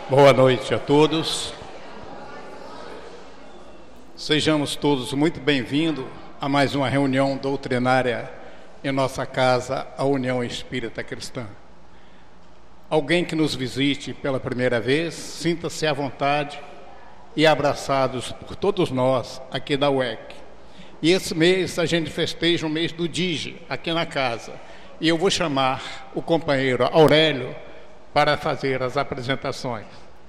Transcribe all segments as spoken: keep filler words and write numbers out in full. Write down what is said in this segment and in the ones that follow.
Boa noite a todos. Sejamos todos muito bem-vindos a mais uma reunião doutrinária em nossa casa, a União Espírita Cristã. Alguém que nos visite pela primeira vez, sinta-se à vontade e abraçados por todos nós aqui da U E C. E esse mês a gente festeja o mês do D I G aqui na casa. E eu vou chamar o companheiro Aurélio para fazer as apresentações.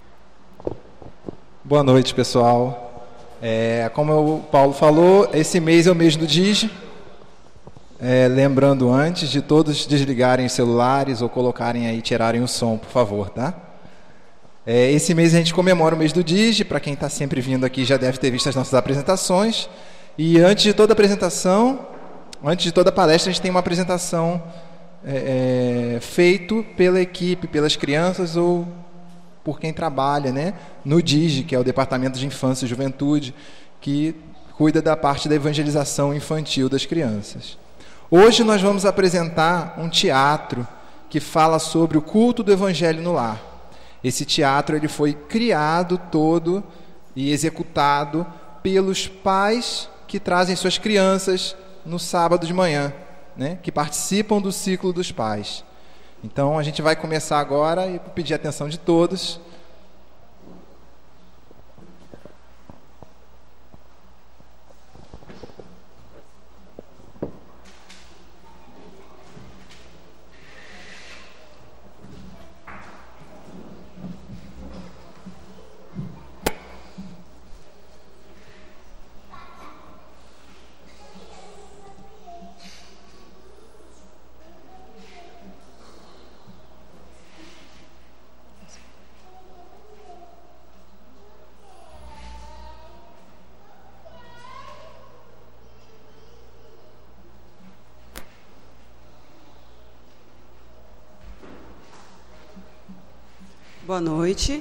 Boa noite, pessoal. É, como o Paulo falou, esse mês é o mês do D I G. É, lembrando antes de todos desligarem os celulares ou colocarem aí, tirarem o som, por favor, tá? É, esse mês a gente comemora o mês do D I G. Para quem está sempre vindo aqui já deve ter visto as nossas apresentações. E antes de toda apresentação, antes de toda palestra, a gente tem uma apresentação é, é, feito pela equipe, pelas crianças ou por quem trabalha, né, no D I G, que é o Departamento de Infância e Juventude, que cuida da parte da evangelização infantil das crianças. Hoje nós vamos apresentar um teatro que fala sobre o culto do Evangelho no lar. Esse teatro ele foi criado todo e executado pelos pais que trazem suas crianças no sábado de manhã, né, que participam do ciclo dos pais. Então a gente vai começar agora e pedir a atenção de todos. Boa noite.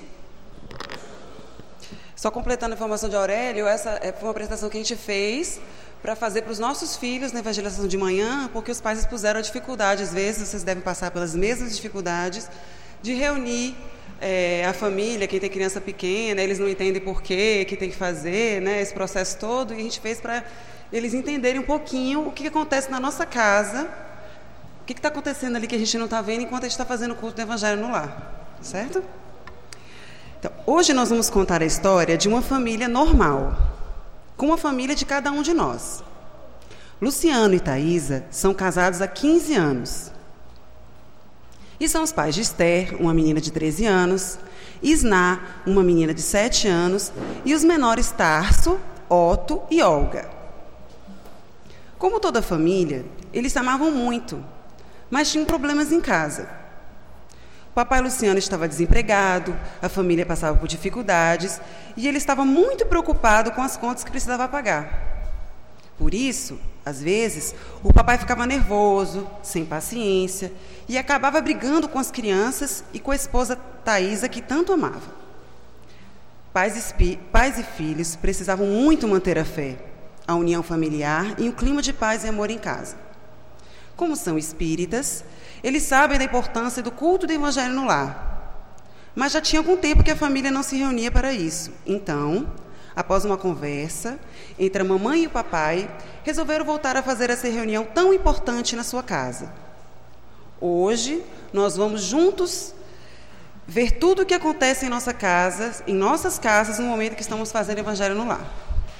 Só completando a informação de Aurélio, essa foi uma apresentação que a gente fez para fazer para os nossos filhos na evangelização de manhã, porque os pais expuseram a dificuldade, às vezes vocês devem passar pelas mesmas dificuldades, de reunir é, a família, quem tem criança pequena, eles não entendem por quê, que tem que fazer, né, esse processo todo, e a gente fez para eles entenderem um pouquinho o que acontece na nossa casa, o que está acontecendo ali que a gente não está vendo enquanto a gente está fazendo o culto do Evangelho no lar. Certo? Então, hoje nós vamos contar a história de uma família normal, com uma família de cada um de nós. Luciano e Thaisa são casados há quinze anos. E são os pais de Esther, uma menina de treze anos, Isná, uma menina de sete anos, e os menores Tarso, Otto e Olga. Como toda família, eles se amavam muito, mas tinham problemas em casa. O papai Luciano estava desempregado, a família passava por dificuldades e ele estava muito preocupado com as contas que precisava pagar. Por isso, às vezes, o papai ficava nervoso, sem paciência e acabava brigando com as crianças e com a esposa Thaisa, que tanto amava. Pais e, pais e filhos precisavam muito manter a fé, a união familiar e um clima de paz e amor em casa. Como são espíritas, eles sabem da importância do culto do Evangelho no lar. Mas já tinha algum tempo que a família não se reunia para isso. Então, após uma conversa entre a mamãe e o papai, resolveram voltar a fazer essa reunião tão importante na sua casa. Hoje, nós vamos juntos ver tudo o que acontece em nossa casa, em nossas casas, no momento que estamos fazendo o Evangelho no lar.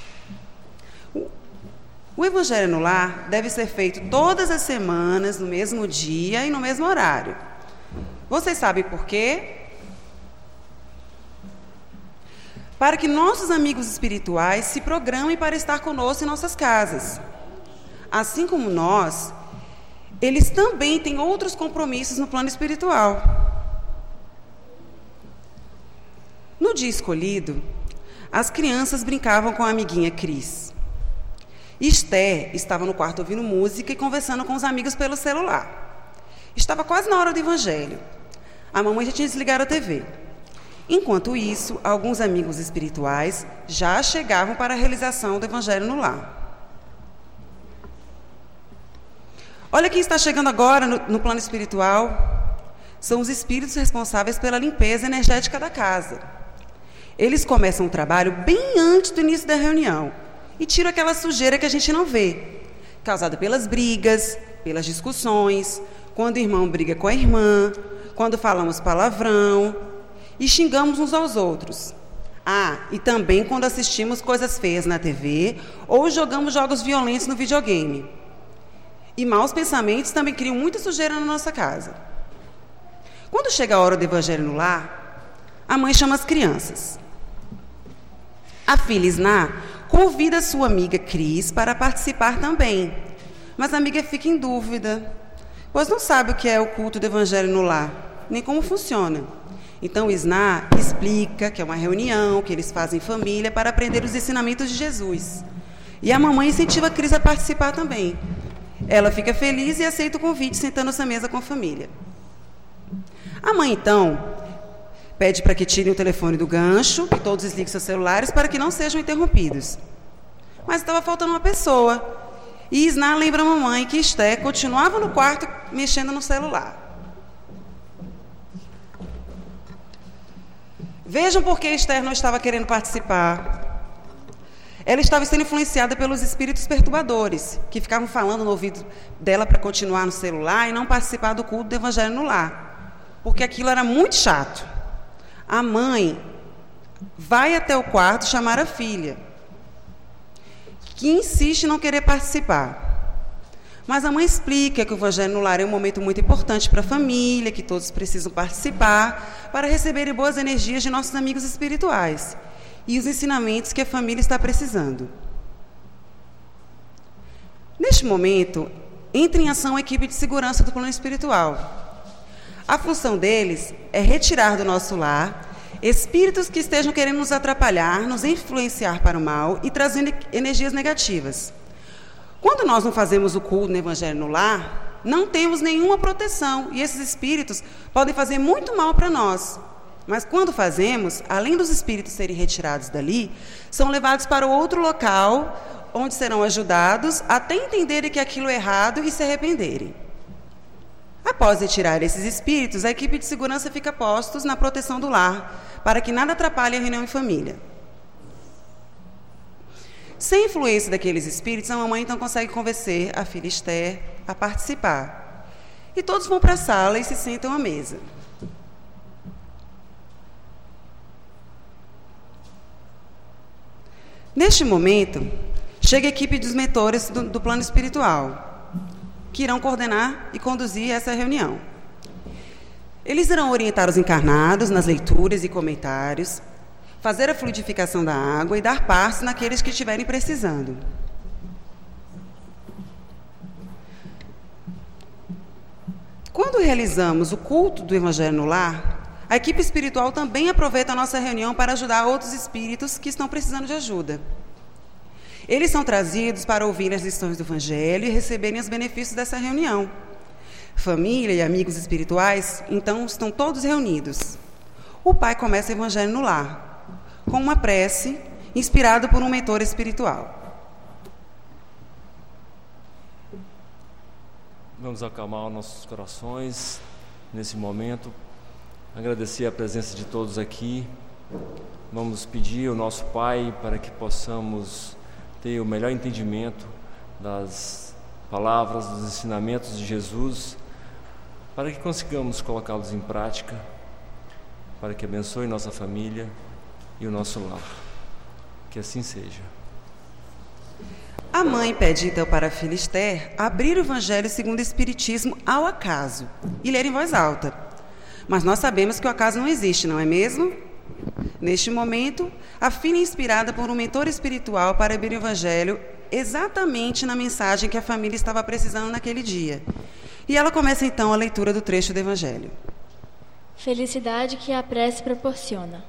O Evangelho no lar deve ser feito todas as semanas, no mesmo dia e no mesmo horário. Vocês sabem por quê? Para que nossos amigos espirituais se programem para estar conosco em nossas casas. Assim como nós, eles também têm outros compromissos no plano espiritual. No dia escolhido, as crianças brincavam com a amiguinha Cris. Esther estava no quarto ouvindo música e conversando com os amigos pelo celular. Estava quase na hora do Evangelho. A mamãe já tinha desligado a T V. Enquanto isso, alguns amigos espirituais já chegavam para a realização do Evangelho no lar. Olha quem está chegando agora no, no plano espiritual. são os espíritos responsáveis pela limpeza energética da casa. Eles começam o trabalho bem antes do início da reunião e tiram aquela sujeira que a gente não vê, causada pelas brigas, pelas discussões, quando o irmão briga com a irmã, quando falamos palavrão e xingamos uns aos outros. Ah, e também quando assistimos coisas feias na T V ou jogamos jogos violentos no videogame. E maus pensamentos também criam muita sujeira na nossa casa. Quando chega a hora do evangelho no lar, a mãe chama as crianças. A filha Isná convida a sua amiga Cris para participar também, mas a amiga fica em dúvida, pois não sabe o que é o culto do evangelho no lar, nem como funciona. Então Isná explica que é uma reunião que eles fazem em família para aprender os ensinamentos de Jesus. E a mamãe incentiva a Cris a participar também. Ela fica feliz e aceita o convite, sentando-se à mesa com a família. A mãe, então, pede para que tirem o telefone do gancho, que todos desliguem seus celulares para que não sejam interrompidos. Mas estava faltando uma pessoa. E Isná lembra a mamãe que Esté continuava no quarto mexendo no celular. Vejam por que Esther não estava querendo participar. Ela estava sendo influenciada pelos espíritos perturbadores, que ficavam falando no ouvido dela para continuar no celular e não participar do culto do evangelho no lar, porque aquilo era muito chato. A mãe vai até o quarto chamar a filha, que insiste em não querer participar. Mas a mãe explica que o evangelho no lar é um momento muito importante para a família, que todos precisam participar para receberem boas energias de nossos amigos espirituais e os ensinamentos que a família está precisando. Neste momento, entra em ação a equipe de segurança do plano espiritual. A função deles é retirar do nosso lar espíritos que estejam querendo nos atrapalhar, nos influenciar para o mal e trazendo energias negativas. Quando nós não fazemos o culto no evangelho no lar, não temos nenhuma proteção e esses espíritos podem fazer muito mal para nós. Mas quando fazemos, além dos espíritos serem retirados dali, são levados para outro local, onde serão ajudados até entenderem que aquilo é errado e se arrependerem. Após retirar esses espíritos, a equipe de segurança fica postos na proteção do lar, para que nada atrapalhe a reunião em família. Sem influência daqueles espíritos, a mamãe então consegue convencer a filha Esther a participar. E todos vão para a sala e se sentam à mesa. Neste momento, chega a equipe dos mentores do, do plano espiritual, que irão coordenar e conduzir essa reunião. Eles irão orientar os encarnados nas leituras e comentários, fazer a fluidificação da água e dar passos naqueles que estiverem precisando. Quando realizamos o culto do Evangelho no lar, a equipe espiritual também aproveita a nossa reunião para ajudar outros espíritos que estão precisando de ajuda. Eles são trazidos para ouvir as lições do Evangelho e receberem os benefícios dessa reunião. Família e amigos espirituais, então, estão todos reunidos. O pai começa o Evangelho no lar, com uma prece inspirada por um mentor espiritual. Vamos acalmar nossos corações nesse momento, agradecer a presença de todos aqui. Vamos pedir ao nosso Pai para que possamos ter o melhor entendimento das palavras, dos ensinamentos de Jesus, para que consigamos colocá-los em prática, para que abençoe nossa família e o nosso lar. Que assim seja. A mãe pede então para a filha Esther abrir o Evangelho segundo o Espiritismo ao acaso e ler em voz alta. Mas nós sabemos que o acaso não existe, não é mesmo? Neste momento, a filha é inspirada por um mentor espiritual para abrir o Evangelho exatamente na mensagem que a família estava precisando naquele dia. E ela começa então a leitura do trecho do Evangelho. Felicidade que a prece proporciona.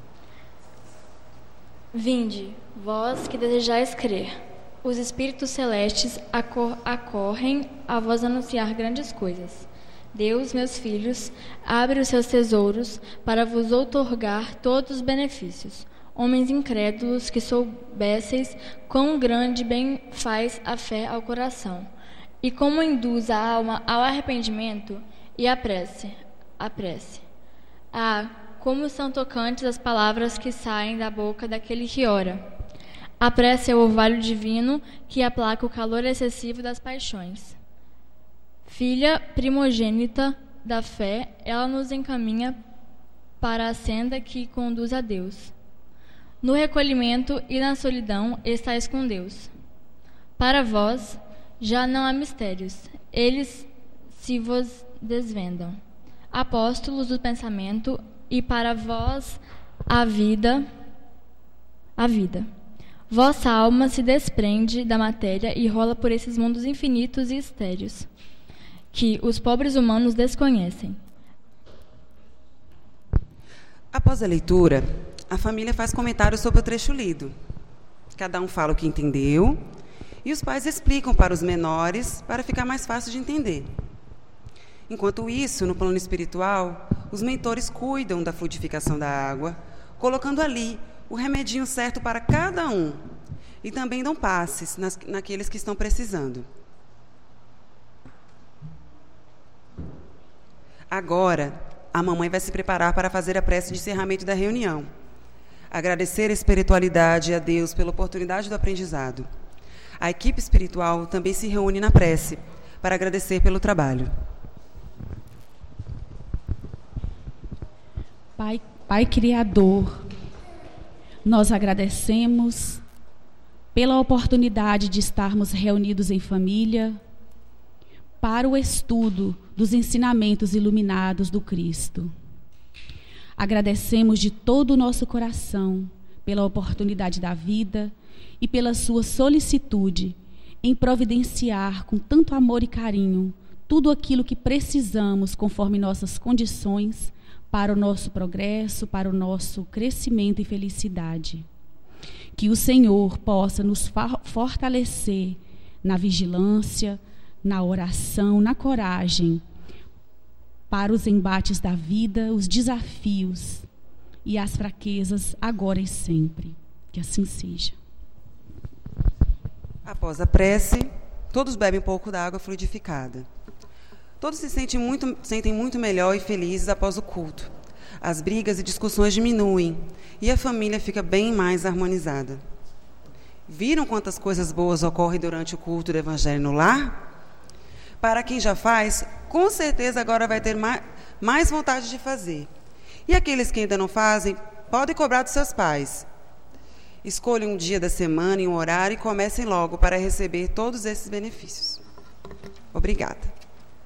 Vinde, vós que desejais crer. Os espíritos celestes acor- acorrem a vós anunciar grandes coisas. Deus, meus filhos, abre os seus tesouros para vos outorgar todos os benefícios. Homens incrédulos que soubesseis quão grande bem faz a fé ao coração, e como induz a alma ao arrependimento e à prece. a prece. Ah, como são tocantes as palavras que saem da boca daquele que ora. A prece é o orvalho divino que aplaca o calor excessivo das paixões. Filha primogênita da fé, ela nos encaminha para a senda que conduz a Deus. No recolhimento e na solidão estais com Deus. Para vós já não há mistérios, eles se vos desvendam. Apóstolos do pensamento, e para vós a vida, a vida. Vossa alma se desprende da matéria e rola por esses mundos infinitos e estéreos, que os pobres humanos desconhecem. Após a leitura, a família faz comentários sobre o trecho lido. Cada um fala o que entendeu e os pais explicam para os menores para ficar mais fácil de entender. Enquanto isso, no plano espiritual, os mentores cuidam da fluidificação da água, colocando ali o remedinho certo para cada um e também dão passes nas, naqueles que estão precisando. Agora, a mamãe vai se preparar para fazer a prece de encerramento da reunião. Agradecer a espiritualidade e a Deus pela oportunidade do aprendizado. A equipe espiritual também se reúne na prece para agradecer pelo trabalho. Pai, Pai Criador, nós agradecemos pela oportunidade de estarmos reunidos em família para o estudo dos ensinamentos iluminados do Cristo. Agradecemos de todo o nosso coração pela oportunidade da vida e pela sua solicitude em providenciar com tanto amor e carinho tudo aquilo que precisamos conforme nossas condições para o nosso progresso, para o nosso crescimento e felicidade. Que o Senhor possa nos fortalecer na vigilância, na oração, na coragem, para os embates da vida, os desafios e as fraquezas, agora e sempre. Que assim seja. Após a prece, todos bebem um pouco da água fluidificada. Todos se sentem muito, sentem muito melhor e felizes após o culto. As brigas e discussões diminuem e a família fica bem mais harmonizada. Viram quantas coisas boas ocorrem durante o culto do Evangelho no lar? Para quem já faz, com certeza agora vai ter mais, mais vontade de fazer. E aqueles que ainda não fazem, podem cobrar dos seus pais. Escolham um dia da semana e um horário e comecem logo para receber todos esses benefícios. Obrigada.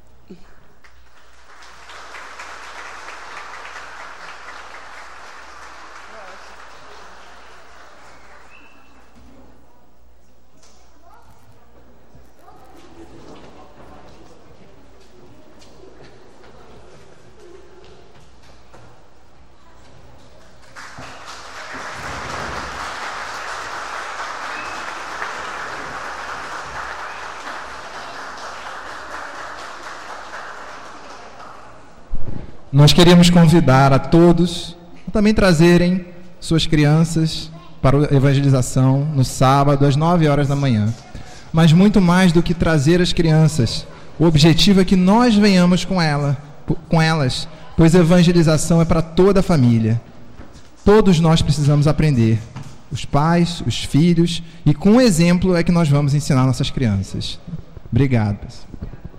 Nós queríamos convidar a todos a também trazerem suas crianças para a evangelização no sábado, às nove horas da manhã. Mas muito mais do que trazer as crianças, o objetivo é que nós venhamos com, ela, com elas, pois a evangelização é para toda a família. Todos nós precisamos aprender, os pais, os filhos, e com o exemplo é que nós vamos ensinar nossas crianças. Obrigado, pessoal.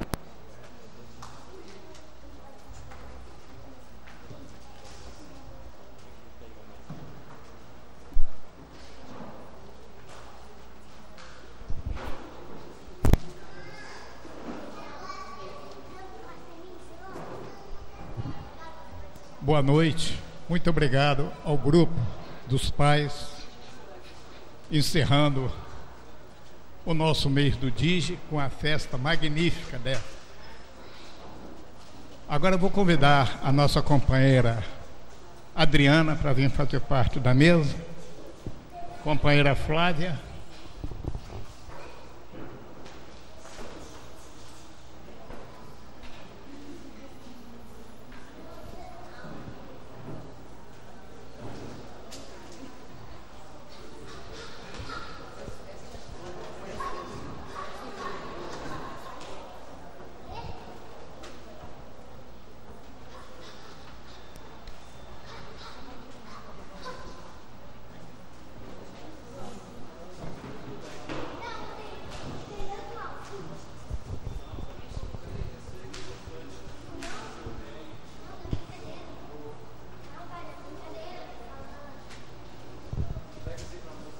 Boa noite, muito obrigado ao grupo dos pais, encerrando o nosso mês do Digi com a festa magnífica dela. Agora eu vou convidar a nossa companheira Adriana para vir fazer parte da mesa, companheira Flávia.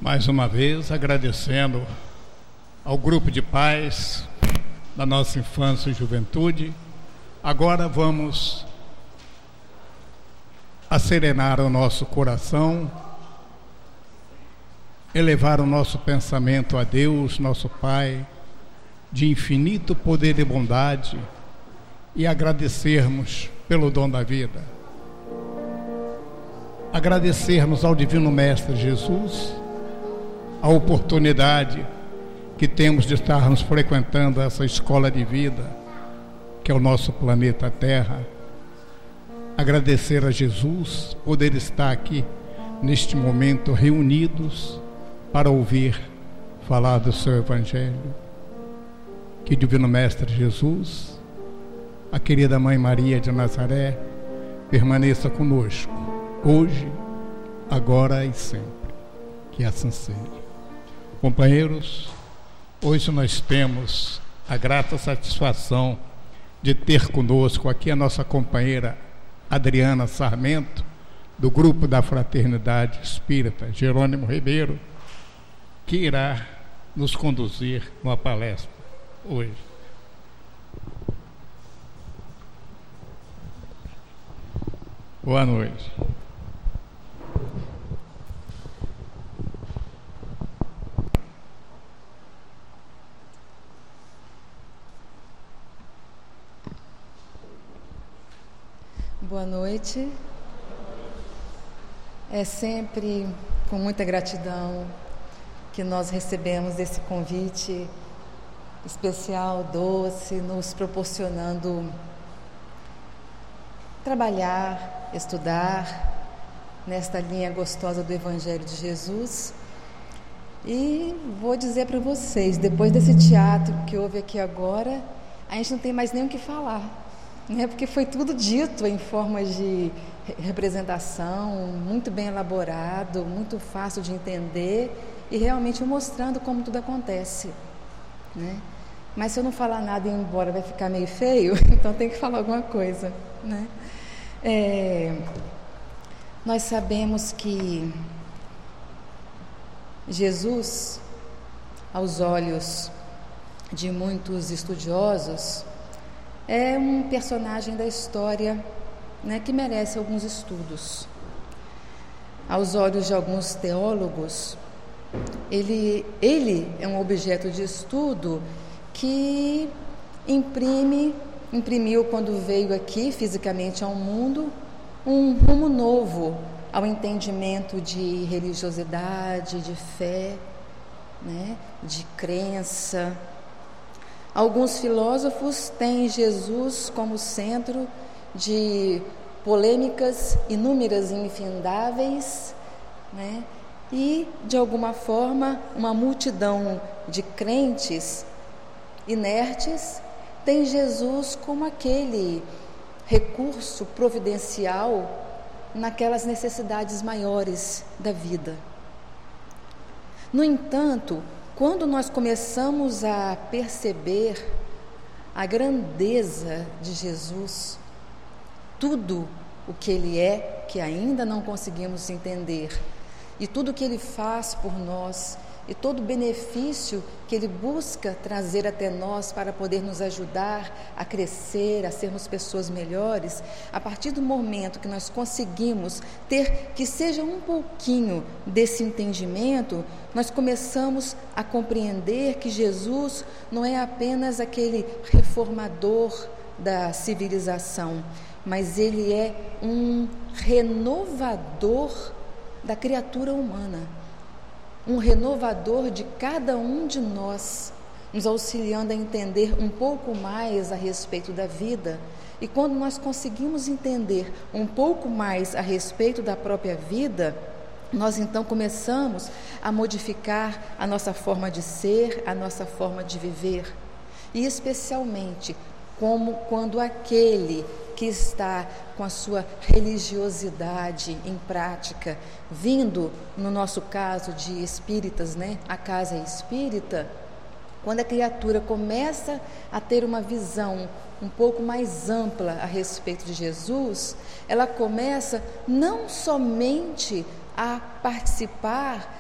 mais uma vez agradecendo ao grupo de pais da nossa infância e juventude. Agora vamos acerenar o nosso coração, elevar o nosso pensamento a Deus, nosso Pai, de infinito poder e bondade, e agradecermos pelo dom da vida. Agradecermos ao Divino Mestre Jesus a oportunidade que temos de estarmos frequentando essa escola de vida, que é o nosso planeta Terra. Agradecer a Jesus poder estar aqui neste momento reunidos para ouvir falar do seu Evangelho. Que o Divino Mestre Jesus, a querida Mãe Maria de Nazaré, permaneça conosco, hoje, agora e sempre. Que assim seja. Companheiros, hoje nós temos a grata satisfação de ter conosco aqui a nossa companheira Adriana Sarmento, do grupo da Fraternidade Espírita Jerônimo Ribeiro, que irá nos conduzir numa palestra hoje. Boa noite. Boa noite. É sempre com muita gratidão que nós recebemos esse convite especial, doce, nos proporcionando trabalhar, estudar nesta linha gostosa do Evangelho de Jesus. E vou dizer para vocês, depois desse teatro que houve aqui agora, a gente não tem mais nem o que falar, né? Porque foi tudo dito em forma de representação, muito bem elaborado, muito fácil de entender e realmente mostrando como tudo acontece, né? Mas se eu não falar nada e ir embora vai ficar meio feio, então tem que falar alguma coisa, né? É, nós sabemos que Jesus, aos olhos de muitos estudiosos, é um personagem da história, né, que merece alguns estudos. Aos olhos de alguns teólogos, ele, ele é um objeto de estudo que imprime, imprimiu quando veio aqui fisicamente ao mundo um rumo novo ao entendimento de religiosidade, de fé, né, de crença. Alguns filósofos têm Jesus como centro de polêmicas inúmeras e infindáveis, né, e, de alguma forma, uma multidão de crentes inertes tem Jesus como aquele recurso providencial naquelas necessidades maiores da vida. No entanto, quando nós começamos a perceber a grandeza de Jesus, tudo o que Ele é, que ainda não conseguimos entender, e tudo o que Ele faz por nós, e todo o benefício que Ele busca trazer até nós para poder nos ajudar a crescer, a sermos pessoas melhores, a partir do momento que nós conseguimos ter que seja um pouquinho desse entendimento, nós começamos a compreender que Jesus não é apenas aquele reformador da civilização, mas Ele é um renovador da criatura humana, um renovador de cada um de nós, nos auxiliando a entender um pouco mais a respeito da vida. E quando nós conseguimos entender um pouco mais a respeito da própria vida, nós então começamos a modificar a nossa forma de ser, a nossa forma de viver. E especialmente como quando aquele que está com a sua religiosidade em prática, vindo, no nosso caso de espíritas, né, a casa é espírita, quando a criatura começa a ter uma visão um pouco mais ampla a respeito de Jesus, ela começa não somente a participar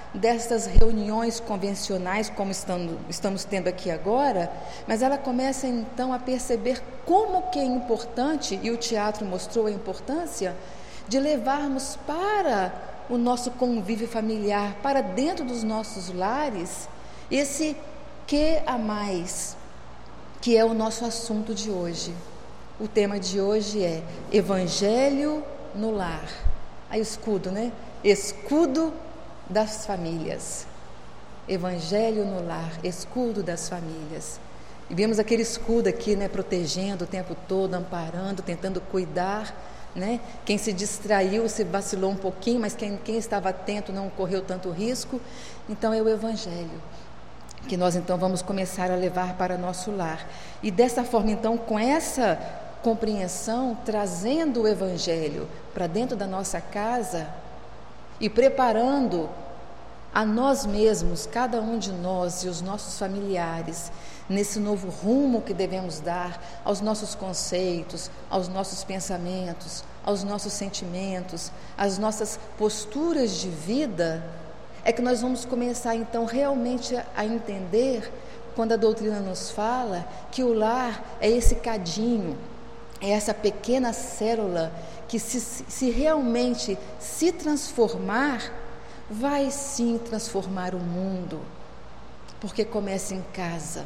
destas reuniões convencionais, como estamos, estamos tendo aqui agora, mas ela começa então a perceber como que é importante, e o teatro mostrou a importância, de levarmos para o nosso convívio familiar, para dentro dos nossos lares, esse que a mais, que é o nosso assunto de hoje. O tema de hoje é Evangelho no lar. Aí o escudo, né? Escudo das famílias. Evangelho no lar, escudo das famílias. E vemos aquele escudo aqui, né? Protegendo o tempo todo, amparando, tentando cuidar, né? Quem se distraiu, se vacilou um pouquinho, mas quem, quem estava atento não correu tanto risco. Então é o Evangelho que nós então vamos começar a levar para nosso lar. E dessa forma então, com essa compreensão, trazendo o Evangelho para dentro da nossa casa e preparando a nós mesmos, cada um de nós e os nossos familiares, nesse novo rumo que devemos dar aos nossos conceitos, aos nossos pensamentos, aos nossos sentimentos, às nossas posturas de vida, é que nós vamos começar então realmente a entender, quando a doutrina nos fala que o lar é esse cadinho, é essa pequena célula que se, se realmente se transformar, vai sim transformar o mundo, porque começa em casa.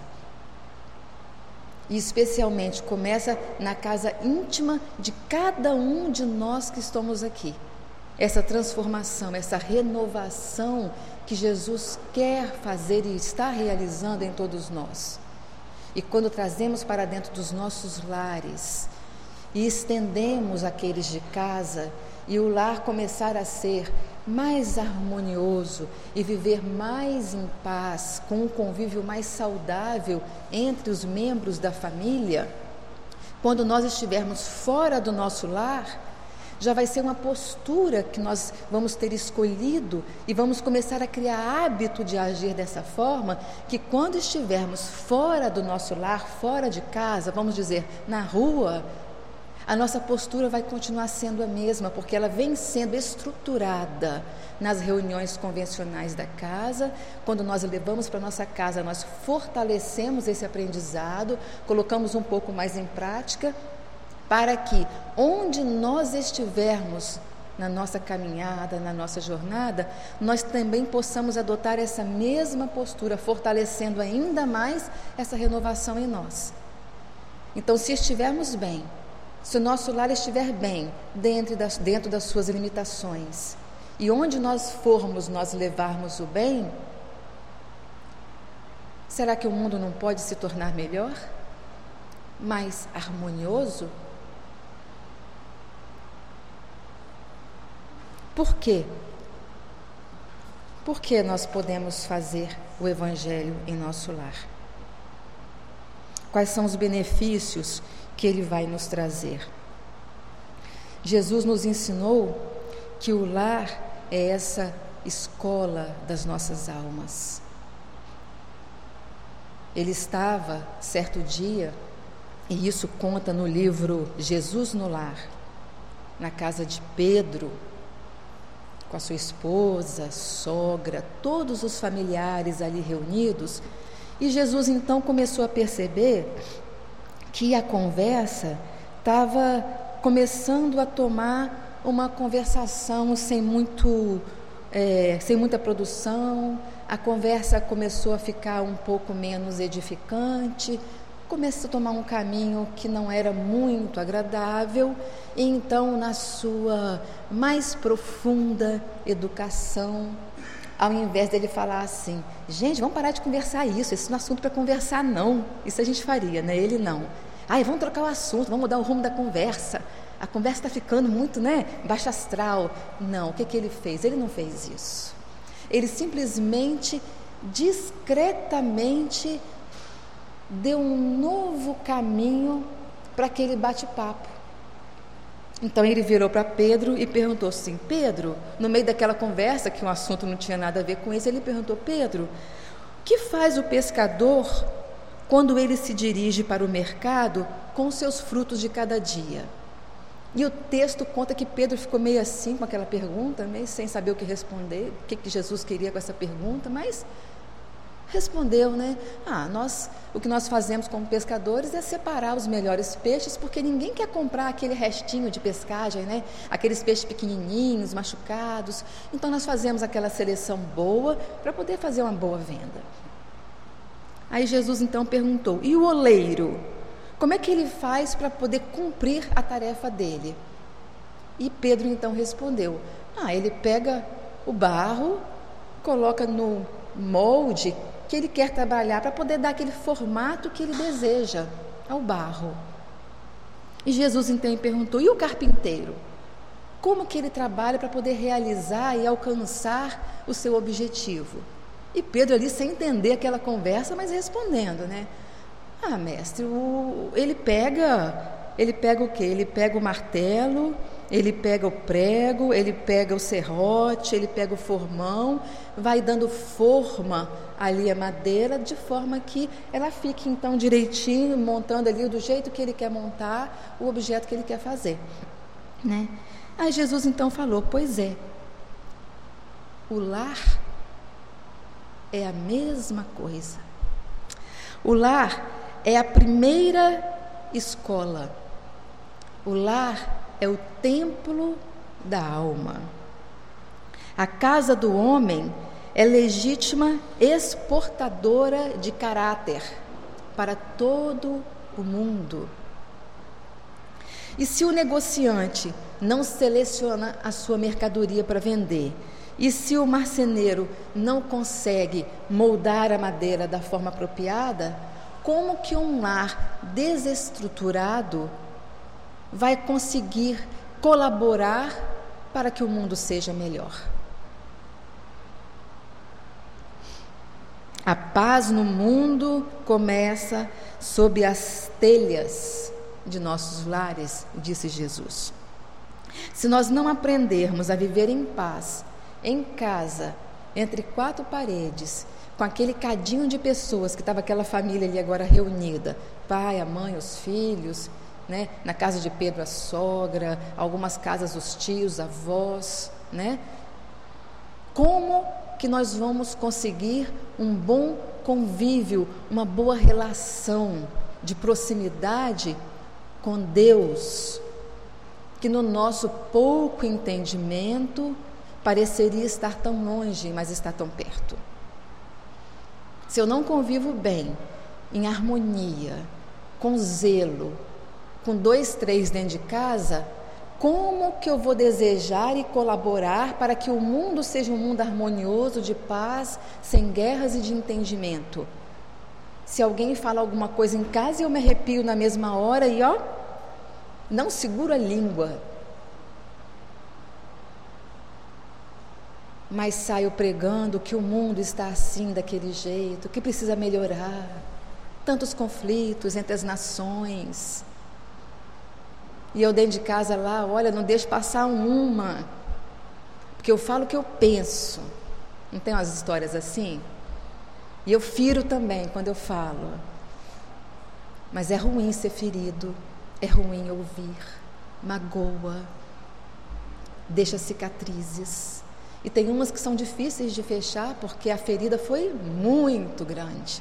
E especialmente começa na casa íntima de cada um de nós que estamos aqui. Essa transformação, essa renovação que Jesus quer fazer e está realizando em todos nós. E quando trazemos para dentro dos nossos lares e estendemos aqueles de casa, e o lar começar a ser mais harmonioso e viver mais em paz, com um convívio mais saudável entre os membros da família, quando nós estivermos fora do nosso lar, já vai ser uma postura que nós vamos ter escolhido e vamos começar a criar hábito de agir dessa forma, que quando estivermos fora do nosso lar, fora de casa, vamos dizer, na rua, a nossa postura vai continuar sendo a mesma, porque ela vem sendo estruturada nas reuniões convencionais da casa. Quando nós levamos para a nossa casa, nós fortalecemos esse aprendizado, colocamos um pouco mais em prática, para que onde nós estivermos na nossa caminhada, na nossa jornada, nós também possamos adotar essa mesma postura, fortalecendo ainda mais essa renovação em nós. Então, se estivermos bem, se o nosso lar estiver bem, dentro das, dentro das suas limitações, e onde nós formos, nós levarmos o bem, será que o mundo não pode se tornar melhor? Mais harmonioso? Por quê? Por que nós podemos fazer o Evangelho em nosso lar? Quais são os benefícios que ele vai nos trazer? Jesus nos ensinou que o lar é essa escola das nossas almas. Ele estava, certo dia, e isso conta no livro Jesus no Lar, na casa de Pedro, com a sua esposa, sogra, todos os familiares ali reunidos, e Jesus então começou a perceber que a conversa estava começando a tomar uma conversação sem muito, é, sem muita produção. A conversa começou a ficar um pouco menos edificante, começou a tomar um caminho que não era muito agradável, e então, na sua mais profunda educação, ao invés dele falar assim, gente, vamos parar de conversar isso, esse não é assunto para conversar não, isso a gente faria, né? Ele não. Ai, vamos trocar o assunto, vamos mudar o rumo da conversa, a conversa está ficando muito, né, baixa astral. Não, o que que ele fez? Ele não fez isso. Ele simplesmente, discretamente, deu um novo caminho para aquele bate-papo. Então ele virou para Pedro e perguntou assim, Pedro, no meio daquela conversa, que um assunto não tinha nada a ver com isso, ele perguntou, Pedro, o que faz o pescador quando ele se dirige para o mercado com seus frutos de cada dia? E o texto conta que Pedro ficou meio assim com aquela pergunta, meio sem saber o que responder, o que, que Jesus queria com essa pergunta, mas respondeu, né? Ah, nós, o que nós fazemos como pescadores é separar os melhores peixes, porque ninguém quer comprar aquele restinho de pescagem, né? Aqueles peixes pequenininhos, machucados. Então nós fazemos aquela seleção boa para poder fazer uma boa venda. Aí Jesus então perguntou: e o oleiro? Como é que ele faz para poder cumprir a tarefa dele? E Pedro então respondeu: ah, ele pega o barro, coloca no molde que ele quer trabalhar para poder dar aquele formato que ele deseja ao barro. E Jesus então perguntou: e o carpinteiro? Como que ele trabalha para poder realizar e alcançar o seu objetivo? E Pedro ali sem entender aquela conversa, mas respondendo, né? Ah, mestre, o, ele pega, ele pega o quê? Ele pega o martelo, ele pega o prego, ele pega o serrote, ele pega o formão, vai dando forma ali a madeira, de forma que ela fique então direitinho, montando ali do jeito que ele quer montar o objeto que ele quer fazer, né? Aí Jesus então falou: pois é, o lar é a mesma coisa. O lar é a primeira escola. O lar é o templo da alma. A casa do homem é legítima exportadora de caráter para todo o mundo. E se o negociante não seleciona a sua mercadoria para vender, e se o marceneiro não consegue moldar a madeira da forma apropriada, como que um lar desestruturado vai conseguir colaborar para que o mundo seja melhor? A paz no mundo começa sob as telhas de nossos lares, disse Jesus. Se nós não aprendermos a viver em paz, em casa, entre quatro paredes, com aquele cadinho de pessoas que estava aquela família ali agora reunida, pai, a mãe, os filhos, né? Na casa de Pedro a sogra, algumas casas os tios, avós, né? Como que nós vamos conseguir um bom convívio, uma boa relação de proximidade com Deus, que no nosso pouco entendimento pareceria estar tão longe, mas está tão perto? Se eu não convivo bem, em harmonia, com zelo, com dois, três dentro de casa, como que eu vou desejar e colaborar para que o mundo seja um mundo harmonioso, de paz, sem guerras e de entendimento? Se alguém fala alguma coisa em casa, eu me arrepio na mesma hora e ó, não seguro a língua, mas saio pregando que o mundo está assim, daquele jeito, que precisa melhorar, tantos conflitos entre as nações, e eu dentro de casa lá, olha, não deixo passar uma, porque eu falo o que eu penso. Não tem umas histórias assim? E eu firo também quando eu falo, mas é ruim ser ferido, é ruim ouvir, magoa, deixa cicatrizes. E tem umas que são difíceis de fechar porque a ferida foi muito grande.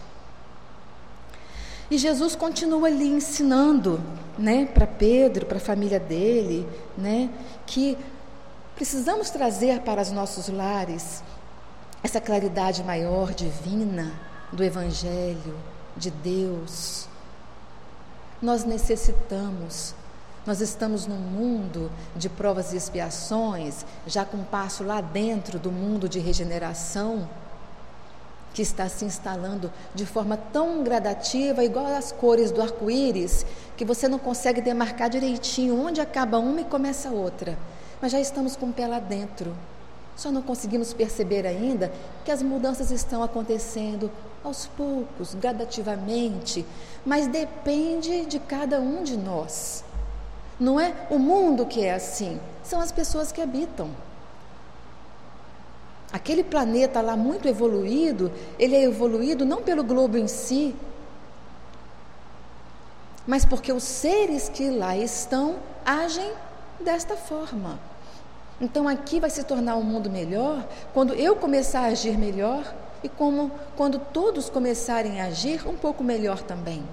E Jesus continua ali ensinando, né, para Pedro, para a família dele, né, que precisamos trazer para os nossos lares essa claridade maior, divina, do Evangelho, de Deus. Nós necessitamos. Nós estamos num mundo de provas e expiações, já com um passo lá dentro do mundo de regeneração, que está se instalando de forma tão gradativa, igual as cores do arco-íris, que você não consegue demarcar direitinho onde acaba uma e começa a outra. Mas já estamos com o pé lá dentro. Só não conseguimos perceber ainda que as mudanças estão acontecendo aos poucos, gradativamente, mas depende de cada um de nós. Não é o mundo que é assim, são as pessoas que habitam. Aquele planeta lá muito evoluído, ele é evoluído não pelo globo em si, mas porque os seres que lá estão agem desta forma. Então aqui vai se tornar um mundo melhor quando eu começar a agir melhor e como quando todos começarem a agir um pouco melhor também.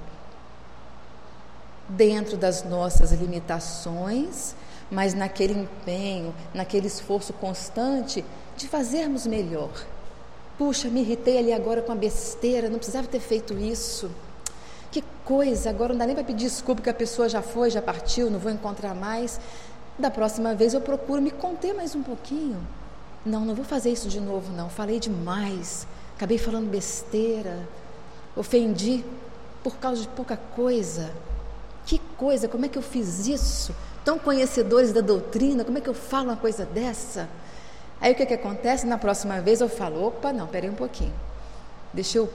Dentro das nossas limitações, mas naquele empenho, naquele esforço constante de fazermos melhor. Puxa, me irritei ali agora com a besteira, não precisava ter feito isso. Que coisa, agora não dá nem para pedir desculpa que a pessoa já foi, já partiu, não vou encontrar mais. Da próxima vez eu procuro me conter mais um pouquinho. Não, não vou fazer isso de novo não, falei demais, acabei falando besteira, ofendi por causa de pouca coisa. Que coisa, como é que eu fiz isso? Tão conhecedores da doutrina, como é que eu falo uma coisa dessa? Aí o que que acontece? Na próxima vez eu falo, opa, não, peraí um pouquinho, deixa eu...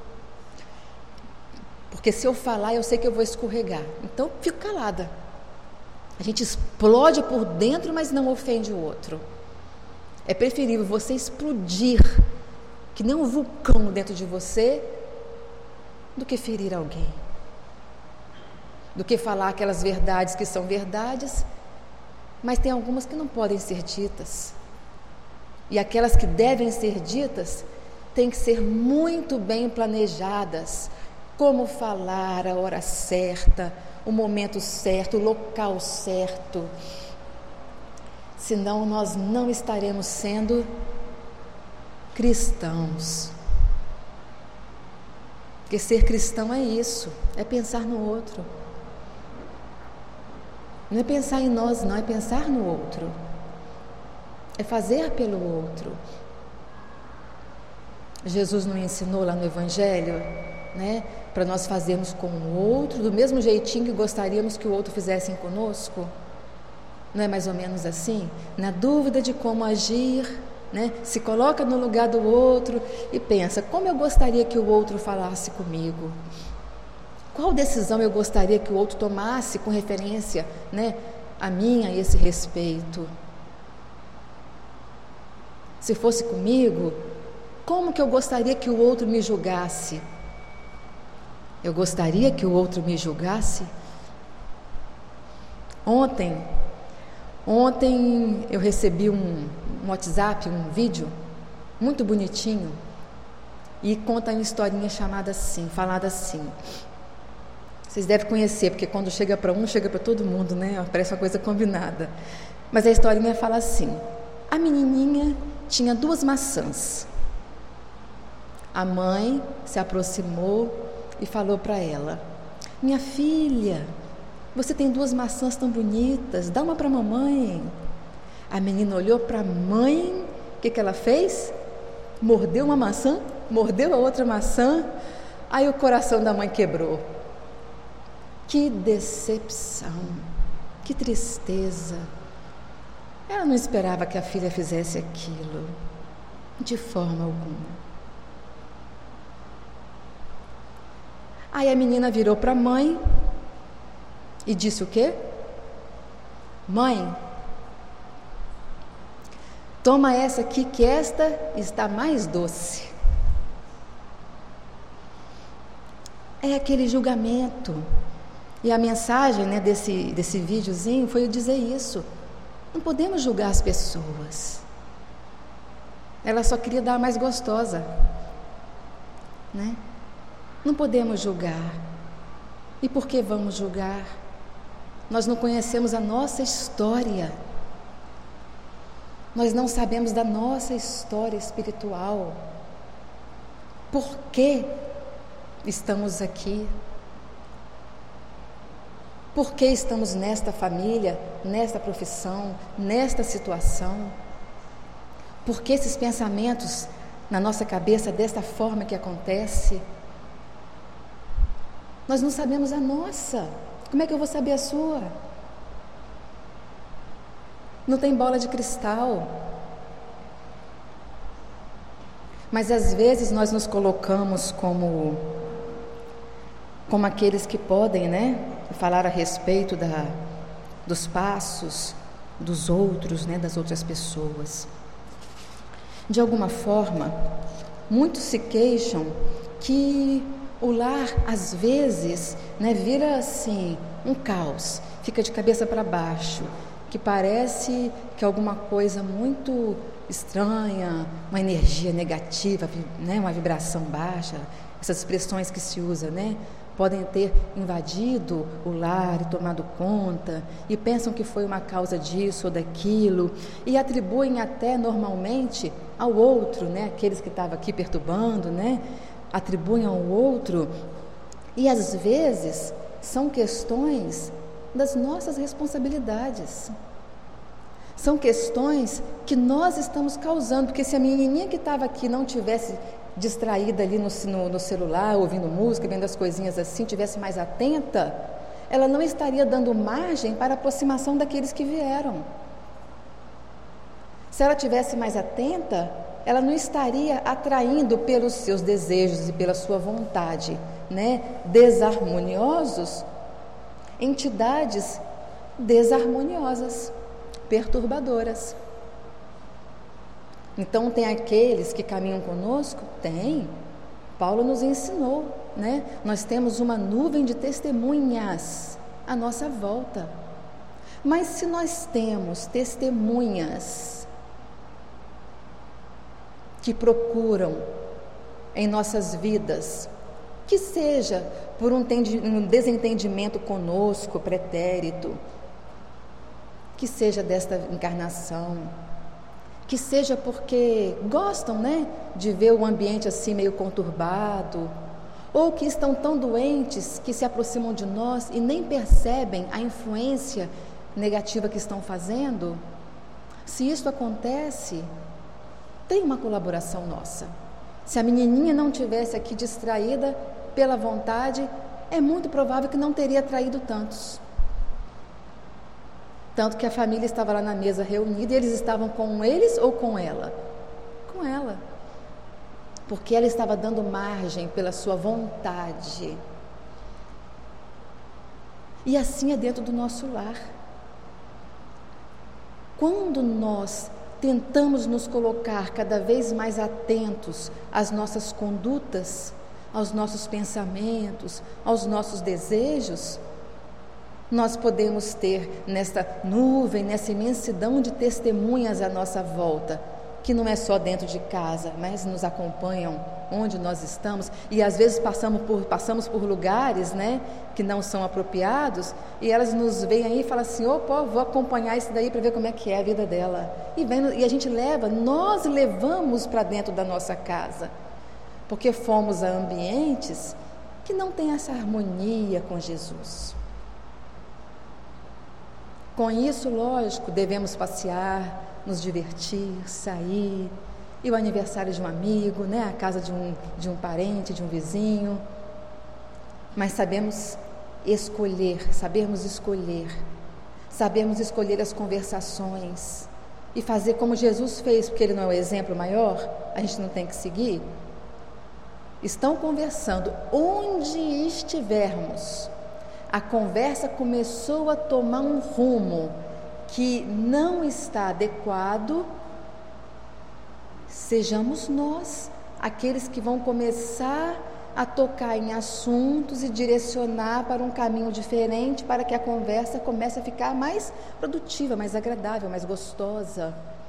Porque se eu falar, eu sei que eu vou escorregar, então fico calada. A gente explode por dentro, mas não ofende o outro. É preferível você explodir, que nem um vulcão dentro de você, do que ferir alguém. Do que falar aquelas verdades que são verdades, mas tem algumas que não podem ser ditas. E aquelas que devem ser ditas, têm que ser muito bem planejadas. Como falar a hora certa, o momento certo, o local certo. Senão nós não estaremos sendo cristãos. Porque ser cristão é isso, é pensar no outro. Não é pensar em nós, não, é pensar no outro. É fazer pelo outro. Jesus nos ensinou lá no Evangelho, né, para nós fazermos com o outro do mesmo jeitinho que gostaríamos que o outro fizesse conosco. Não é mais ou menos assim? Na dúvida de como agir, né, se coloca no lugar do outro e pensa, como eu gostaria que o outro falasse comigo? Qual decisão eu gostaria que o outro tomasse com referência, né, a mim, a esse respeito? Se fosse comigo, como que eu gostaria que o outro me julgasse? Eu gostaria que o outro me julgasse? Ontem, ontem eu recebi um, um WhatsApp, um vídeo muito bonitinho e conta uma historinha chamada assim, falada assim. Vocês devem conhecer, porque quando chega para um, chega para todo mundo, né? Parece uma coisa combinada. Mas a historinha fala assim: a menininha tinha duas maçãs. A mãe se aproximou e falou para ela: minha filha, você tem duas maçãs tão bonitas, dá uma para a mamãe. A menina olhou para a mãe, o que que ela fez? Mordeu uma maçã, mordeu a outra maçã, aí o coração da mãe quebrou. Que decepção, que tristeza. Ela não esperava que a filha fizesse aquilo, de forma alguma. Aí a menina virou para a mãe e disse o quê? Mãe, toma essa aqui que esta está mais doce. É aquele julgamento. E a mensagem, né, desse, desse videozinho foi dizer isso. Não podemos julgar as pessoas. Ela só queria dar a mais gostosa, né? Não podemos julgar. E por que vamos julgar? Nós não conhecemos a nossa história. Nós não sabemos da nossa história espiritual. Por que estamos aqui? Por que estamos nesta família, nesta profissão, nesta situação? Por que esses pensamentos na nossa cabeça desta forma que acontece? Nós não sabemos a nossa. Como é que eu vou saber a sua? Não tem bola de cristal. Mas às vezes nós nos colocamos como, como aqueles que podem, né, falar a respeito da, dos passos dos outros, né, das outras pessoas. De alguma forma, muitos se queixam que o lar, às vezes, né, vira assim, um caos, fica de cabeça para baixo, que parece que é alguma coisa muito estranha, uma energia negativa, né, uma vibração baixa, essas expressões que se usa, né, podem ter invadido o lar e tomado conta, e pensam que foi uma causa disso ou daquilo, e atribuem até normalmente ao outro, né, aqueles que estavam aqui perturbando, né, atribuem ao outro, e às vezes são questões das nossas responsabilidades. São questões que nós estamos causando, porque se a menininha que estava aqui não tivesse distraída ali no, no, no celular, ouvindo música, vendo as coisinhas assim, tivesse mais atenta, ela não estaria dando margem para a aproximação daqueles que vieram. Se ela tivesse mais atenta, ela não estaria atraindo pelos seus desejos e pela sua vontade, né, desarmoniosos, entidades desarmoniosas, perturbadoras. Então tem aqueles que caminham conosco? Tem. Paulo nos ensinou, né? Nós temos uma nuvem de testemunhas à nossa volta. Mas se nós temos testemunhas que procuram em nossas vidas, que seja por um desentendimento conosco, pretérito, que seja desta encarnação, que seja porque gostam, né, de ver o ambiente assim meio conturbado, ou que estão tão doentes que se aproximam de nós e nem percebem a influência negativa que estão fazendo. Se isso acontece, tem uma colaboração nossa. Se a menininha não tivesse aqui distraída pela vontade, é muito provável que não teria atraído tantos. Tanto que a família estava lá na mesa reunida e eles estavam com eles ou com ela? Com ela. Porque ela estava dando margem pela sua vontade. E assim é dentro do nosso lar. Quando nós tentamos nos colocar cada vez mais atentos às nossas condutas, aos nossos pensamentos, aos nossos desejos, nós podemos ter nesta nuvem, nessa imensidão de testemunhas à nossa volta, que não é só dentro de casa, mas nos acompanham onde nós estamos, e às vezes passamos por, passamos por lugares, né, que não são apropriados, e elas nos veem aí e falam assim: opa, vou acompanhar isso daí para ver como é que é a vida dela, e, vem, e a gente leva, nós levamos para dentro da nossa casa, porque fomos a ambientes que não têm essa harmonia com Jesus. Com isso, lógico, devemos passear, nos divertir, sair, e o aniversário de um amigo, né, a casa de um, de um parente, de um vizinho, mas sabemos escolher, sabemos escolher, sabemos escolher as conversações e fazer como Jesus fez, porque Ele não é o exemplo maior, a gente não tem que seguir. Estão conversando, onde estivermos, a conversa começou a tomar um rumo que não está adequado, sejamos nós aqueles que vão começar a tocar em assuntos e direcionar para um caminho diferente, para que a conversa comece a ficar mais produtiva, mais agradável, mais gostosa,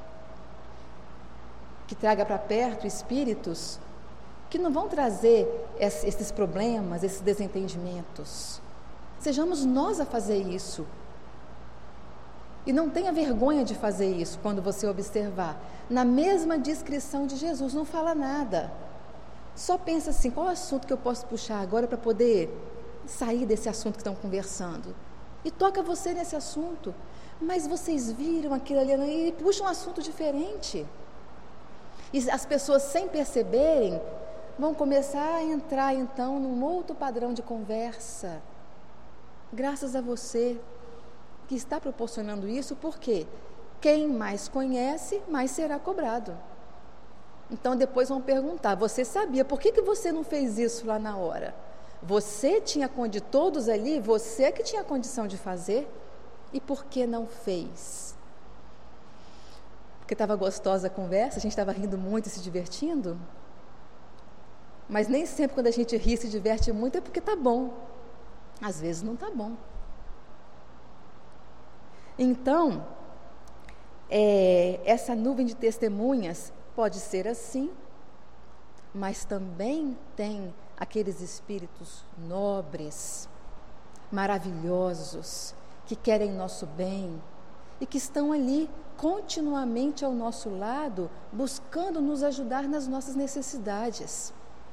que traga para perto espíritos que não vão trazer esses problemas, esses desentendimentos. Sejamos nós a fazer isso. E não tenha vergonha de fazer isso quando você observar. Na mesma descrição de Jesus, não fala nada. Só pensa assim: qual assunto que eu posso puxar agora para poder sair desse assunto que estão conversando? E toca você nesse assunto. Mas vocês viram aquilo ali e puxa um assunto diferente. E as pessoas, sem perceberem, vão começar a entrar então num outro padrão de conversa. Graças a você que está proporcionando isso, porque quem mais conhece, mais será cobrado. Então depois vão perguntar: você sabia, por que, que você não fez isso lá na hora? Você tinha de todos ali, você que tinha condição de fazer, e por que não fez? Porque estava gostosa a conversa, a gente estava rindo muito e se divertindo? Mas nem sempre quando a gente ri e se diverte muito é porque está bom. Às vezes não está bom. Então, é, essa nuvem de testemunhas pode ser assim, mas também tem aqueles espíritos nobres, maravilhosos, que querem nosso bem e que estão ali continuamente ao nosso lado, buscando nos ajudar nas nossas necessidades.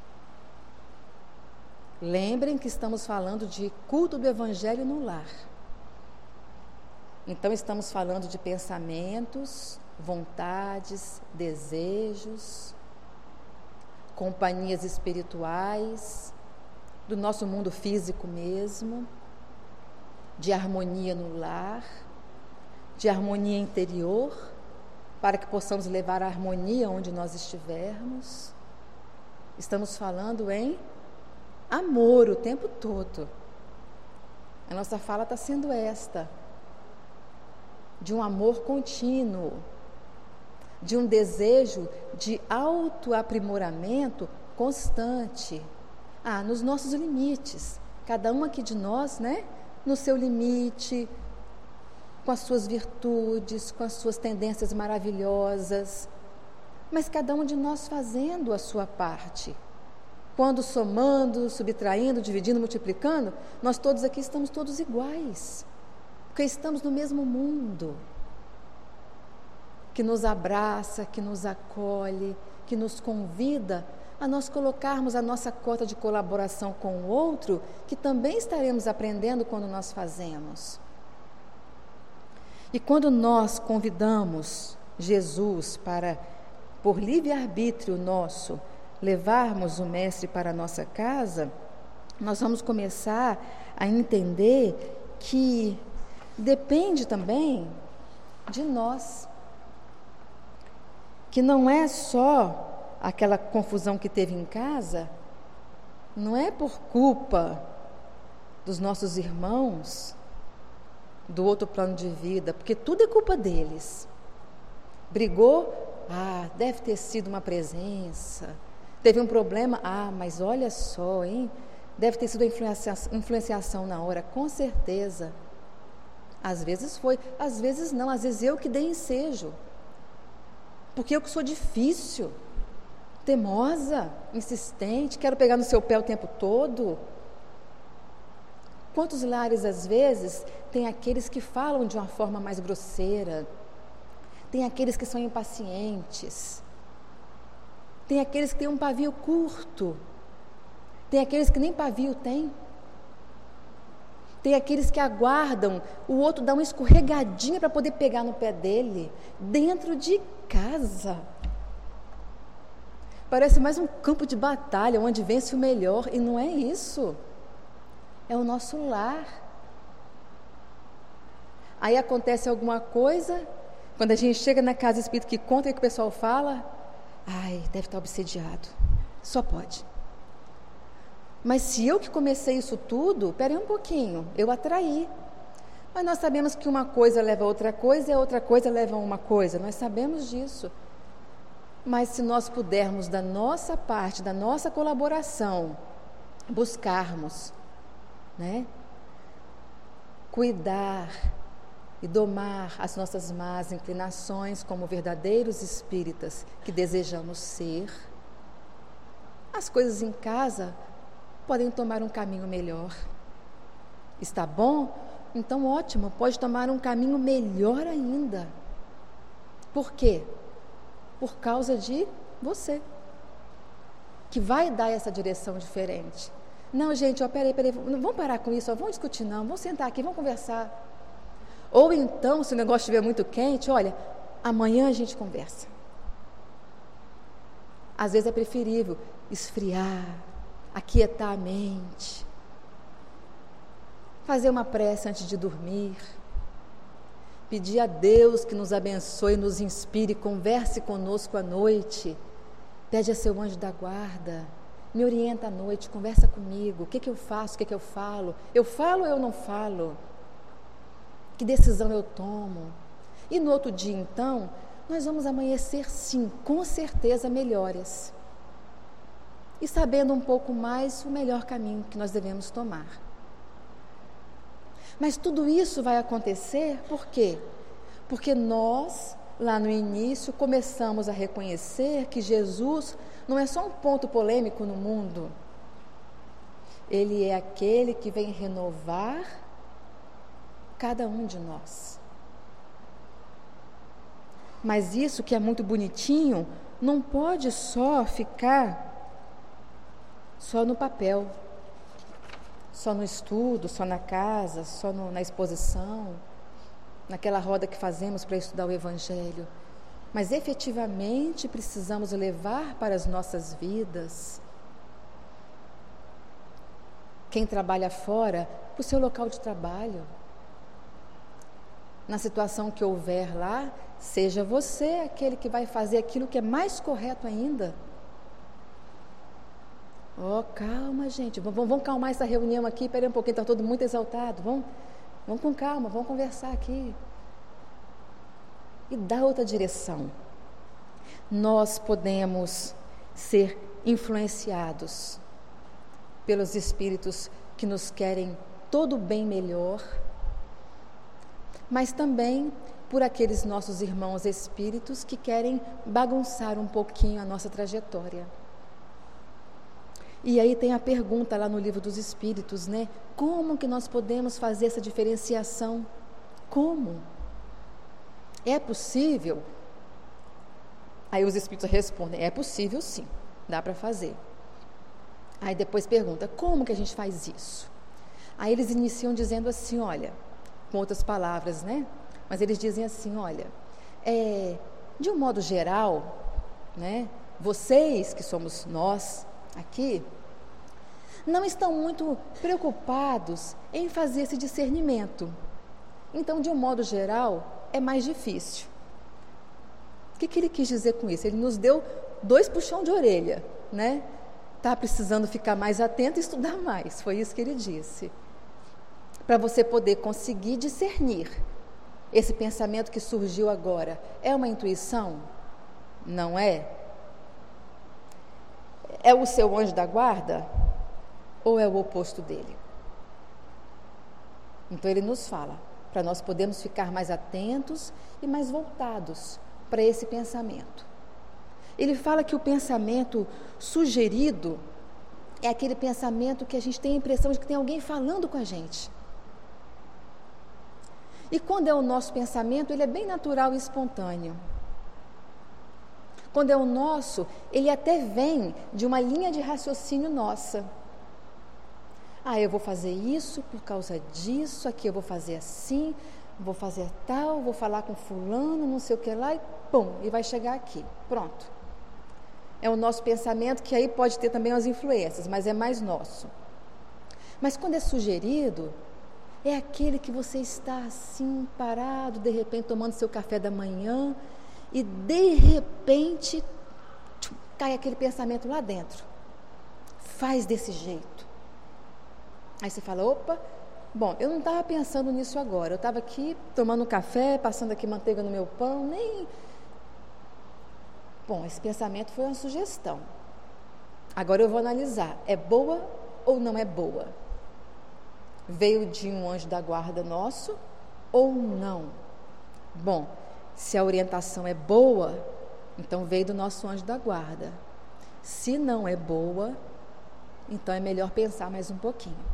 Lembrem que estamos falando de culto do Evangelho no lar. Então, estamos falando de pensamentos, vontades, desejos, companhias espirituais, do nosso mundo físico mesmo, de harmonia no lar, de harmonia interior, para que possamos levar a harmonia onde nós estivermos. Estamos falando em amor o tempo todo. A nossa fala está sendo esta, de um amor contínuo, de um desejo de autoaprimoramento constante, ah, nos nossos limites, cada um aqui de nós, né, no seu limite, com as suas virtudes, com as suas tendências maravilhosas, mas cada um de nós fazendo a sua parte. Quando somando, subtraindo, dividindo, multiplicando, nós todos aqui estamos todos iguais, porque estamos no mesmo mundo, que nos abraça, que nos acolhe, que nos convida a nós colocarmos a nossa cota de colaboração com o outro, que também estaremos aprendendo quando nós fazemos. E quando nós convidamos Jesus para, por livre-arbítrio nosso, levarmos o Mestre para a nossa casa, nós vamos começar a entender que depende também de nós. Que não é só aquela confusão que teve em casa, não é por culpa dos nossos irmãos do outro plano de vida, porque tudo é culpa deles. Brigou, ah, deve ter sido uma presença. Teve um problema, ah, mas olha só, hein? Deve ter sido influenciação, influenciação na hora, com certeza. Às vezes foi, às vezes não, às vezes eu que dei ensejo. Porque eu que sou difícil, teimosa, insistente, quero pegar no seu pé o tempo todo. Quantos lares, às vezes, tem aqueles que falam de uma forma mais grosseira, tem aqueles que são impacientes, tem aqueles que têm um pavio curto, tem aqueles que nem pavio têm, tem aqueles que aguardam o outro dar uma escorregadinha para poder pegar no pé dele, dentro de casa. Parece mais um campo de batalha, onde vence o melhor, e não é isso. É o nosso lar. Aí acontece alguma coisa, quando a gente chega na casa espírita que conta o que o pessoal fala, ai, deve estar obsediado, só pode. Mas se eu que comecei isso tudo, peraí um pouquinho, eu atraí. Mas nós sabemos que uma coisa leva a outra coisa e a outra coisa leva a uma coisa, nós sabemos disso. Mas se nós pudermos, da nossa parte, da nossa colaboração, buscarmos, né, cuidar e domar as nossas más inclinações como verdadeiros espíritas que desejamos ser, as coisas em casa podem tomar um caminho melhor. Está bom? Então ótimo, pode tomar um caminho melhor ainda. Por quê? Por causa de você, que vai dar essa direção diferente. Não, gente, ó, peraí, peraí, não vamos parar com isso, ó, vamos discutir não, vamos sentar aqui, vamos conversar. Ou então, se o negócio estiver muito quente, olha, amanhã a gente conversa. Às vezes é preferível esfriar, aquietar a mente, fazer uma prece antes de dormir, pedir a Deus que nos abençoe, nos inspire, converse conosco à noite, pede a seu anjo da guarda, me orienta à noite, conversa comigo, o que, que eu faço, o que, que eu falo, eu falo ou eu não falo, que decisão eu tomo, e no outro dia então, nós vamos amanhecer sim, com certeza melhores, e sabendo um pouco mais o melhor caminho que nós devemos tomar. Mas tudo isso vai acontecer por quê? Porque nós lá no início, começamos a reconhecer que Jesus não é só um ponto polêmico no mundo. Ele é aquele que vem renovar cada um de nós. Mas isso que é muito bonitinho, não pode só ficar só no papel, só no estudo, só na casa, só no, na exposição, naquela roda que fazemos para estudar o Evangelho. Mas efetivamente precisamos levar para as nossas vidas. Quem trabalha fora, para o seu local de trabalho. Na situação que houver lá, seja você aquele que vai fazer aquilo que é mais correto ainda. Oh, calma, gente, vamos, vamos calmar essa reunião aqui, espera um pouquinho, está todo muito exaltado, vamos, vamos com calma, vamos conversar aqui. E dá outra direção. Nós podemos ser influenciados pelos espíritos que nos querem todo o bem melhor, mas também por aqueles nossos irmãos espíritos que querem bagunçar um pouquinho a nossa trajetória. E aí tem a pergunta lá no Livro dos Espíritos, né? Como que nós podemos fazer essa diferenciação? Como? É possível? Aí os espíritos respondem, é possível sim, dá para fazer. Aí depois pergunta, como que a gente faz isso? Aí eles iniciam dizendo assim, olha, com outras palavras, né? Mas eles dizem assim, olha, é, de um modo geral, né? Vocês que somos nós aqui, não estão muito preocupados em fazer esse discernimento. Então, de um modo geral, é mais difícil. O que, que ele quis dizer com isso? Ele nos deu dois puxão de orelha, né? Está precisando ficar mais atento e estudar mais, foi isso que ele disse. Para você poder conseguir discernir esse pensamento que surgiu agora. É uma intuição? Não é? É o seu anjo da guarda? Ou é o oposto dele? Então ele nos fala, para nós podermos ficar mais atentos e mais voltados para esse pensamento. Ele fala que o pensamento sugerido é aquele pensamento que a gente tem a impressão de que tem alguém falando com a gente. E quando é o nosso pensamento, ele é bem natural e espontâneo. Quando é o nosso, ele até vem de uma linha de raciocínio nossa. Ah, eu vou fazer isso por causa disso, aqui eu vou fazer assim, vou fazer tal, vou falar com fulano, não sei o que lá, e pum, e vai chegar aqui. Pronto. É o nosso pensamento, que aí pode ter também as influências, mas é mais nosso. Mas quando é sugerido, é aquele que você está assim, parado, de repente tomando seu café da manhã, e de repente tchum, cai aquele pensamento lá dentro. Faz desse jeito. Aí você fala, opa, bom, eu não estava pensando nisso agora, eu estava aqui tomando um café, passando aqui manteiga no meu pão, nem... Bom, esse pensamento foi uma sugestão. Agora eu vou analisar, é boa ou não é boa? Veio de um anjo da guarda nosso ou não? Bom, se a orientação é boa, então veio do nosso anjo da guarda. Se não é boa, então é melhor pensar mais um pouquinho.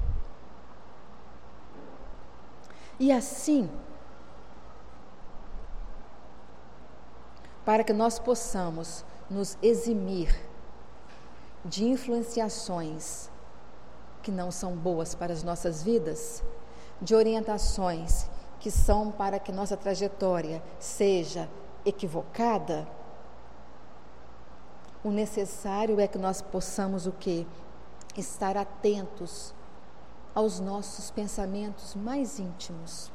E assim, para que nós possamos nos eximir de influenciações que não são boas para as nossas vidas, de orientações que são para que nossa trajetória seja equivocada, o necessário é que nós possamos o quê? Estar atentos aos nossos pensamentos mais íntimos,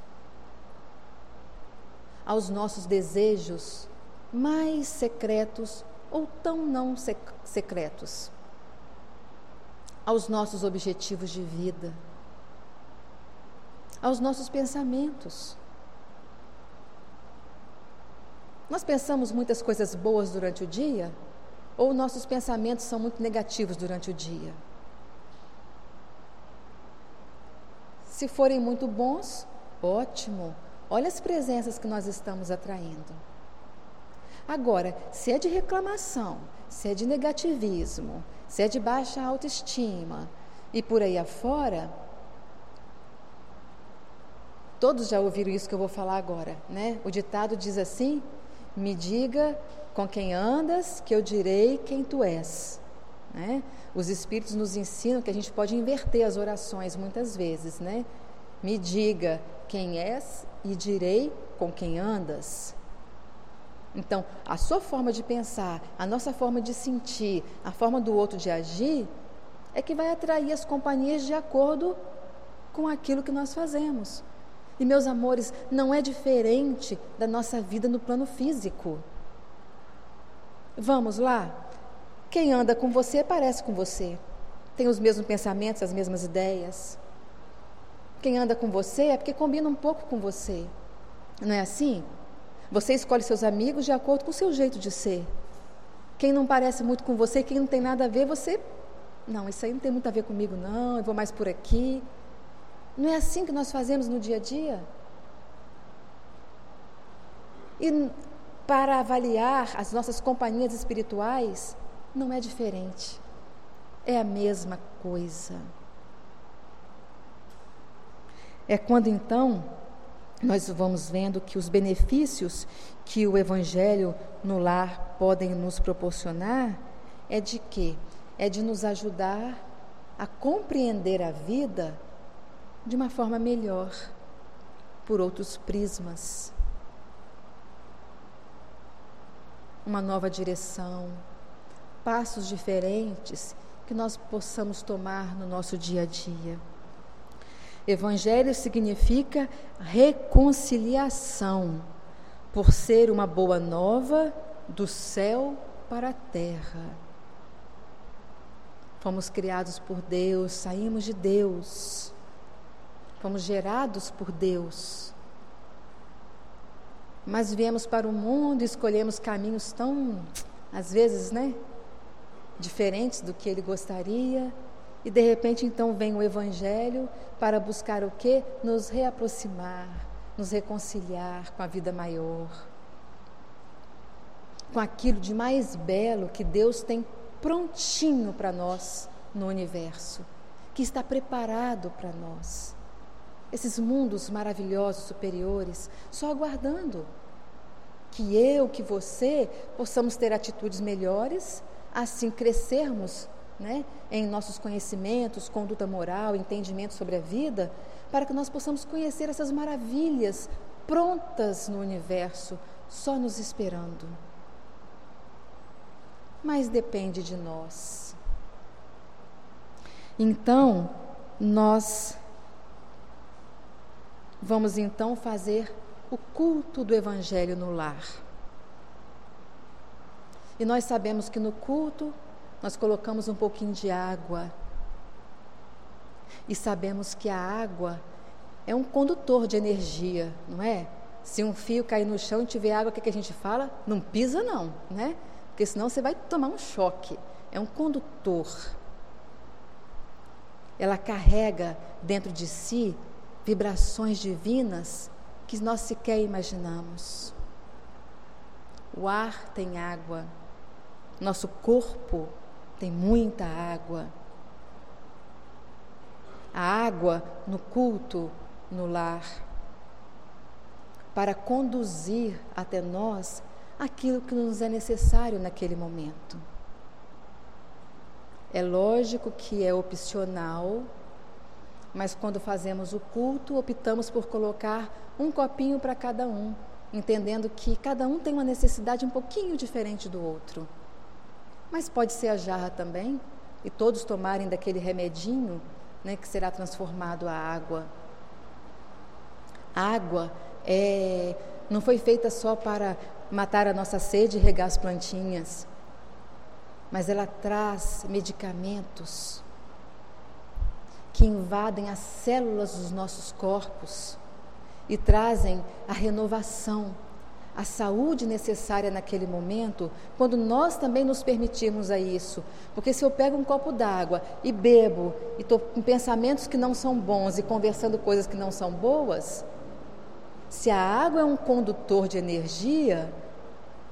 aos nossos desejos mais secretos ou tão não sec- secretos, aos nossos objetivos de vida, aos nossos pensamentos. Nós pensamos muitas coisas boas durante o dia, ou nossos pensamentos são muito negativos durante o dia? Se forem muito bons, ótimo. Olha as presenças que nós estamos atraindo. Agora, se é de reclamação, se é de negativismo, se é de baixa autoestima e por aí afora, todos já ouviram isso que eu vou falar agora, né? O ditado diz assim: me diga com quem andas, que eu direi quem tu és, né? Os Espíritos nos ensinam que a gente pode inverter as orações muitas vezes, né? Me diga quem és e direi com quem andas. Então, a sua forma de pensar, a nossa forma de sentir, a forma do outro de agir, é que vai atrair as companhias de acordo com aquilo que nós fazemos. E, meus amores, não é diferente da nossa vida no plano físico. Vamos lá? Quem anda com você parece com você. Tem os mesmos pensamentos, as mesmas ideias. Quem anda com você é porque combina um pouco com você. Não é assim? Você escolhe seus amigos de acordo com o seu jeito de ser. Quem não parece muito com você, quem não tem nada a ver, você... Não, isso aí não tem muito a ver comigo, não. Eu vou mais por aqui. Não é assim que nós fazemos no dia a dia? E para avaliar as nossas companhias espirituais, não é diferente. É a mesma coisa. É quando então nós vamos vendo que os benefícios que o Evangelho no lar podem nos proporcionar é de quê? É de nos ajudar a compreender a vida de uma forma melhor, por outros prismas. Uma nova direção, passos diferentes que nós possamos tomar no nosso dia a dia. Evangelho significa reconciliação, por ser uma boa nova do céu para a terra. Fomos criados por Deus, saímos de Deus, fomos gerados por Deus, mas viemos para o mundo e escolhemos caminhos tão, às vezes, né, diferentes do que Ele gostaria. E de repente então vem o Evangelho para buscar o quê? Nos reaproximar, nos reconciliar com a vida maior, com aquilo de mais belo que Deus tem prontinho para nós no universo, que está preparado para nós. Esses mundos maravilhosos, superiores, só aguardando que eu, que você, possamos ter atitudes melhores, assim crescermos, né, em nossos conhecimentos, conduta moral, entendimento sobre a vida, para que nós possamos conhecer essas maravilhas prontas no universo, só nos esperando. Mas depende de nós. Então, nós vamos então fazer o culto do Evangelho no lar. E nós sabemos que no culto nós colocamos um pouquinho de água. E sabemos que a água é um condutor de energia, não é? Se um fio cair no chão e tiver água, o que, que a gente fala? Não pisa não, né? Porque senão você vai tomar um choque. É um condutor. Ela carrega dentro de si vibrações divinas que nós sequer imaginamos. O ar tem água. Nosso corpo tem muita água. A água no culto, no lar, para conduzir até nós aquilo que nos é necessário naquele momento. É lógico que é opcional, mas quando fazemos o culto, optamos por colocar um copinho para cada um, entendendo que cada um tem uma necessidade um pouquinho diferente do outro. Mas pode ser a jarra também, e todos tomarem daquele remedinho, né, que será transformado a água. A água é, não foi feita só para matar a nossa sede e regar as plantinhas, mas ela traz medicamentos que invadem as células dos nossos corpos e trazem a renovação, a saúde necessária naquele momento, quando nós também nos permitirmos a isso. Porque se eu pego um copo d'água e bebo, e estou com pensamentos que não são bons e conversando coisas que não são boas, se a água é um condutor de energia,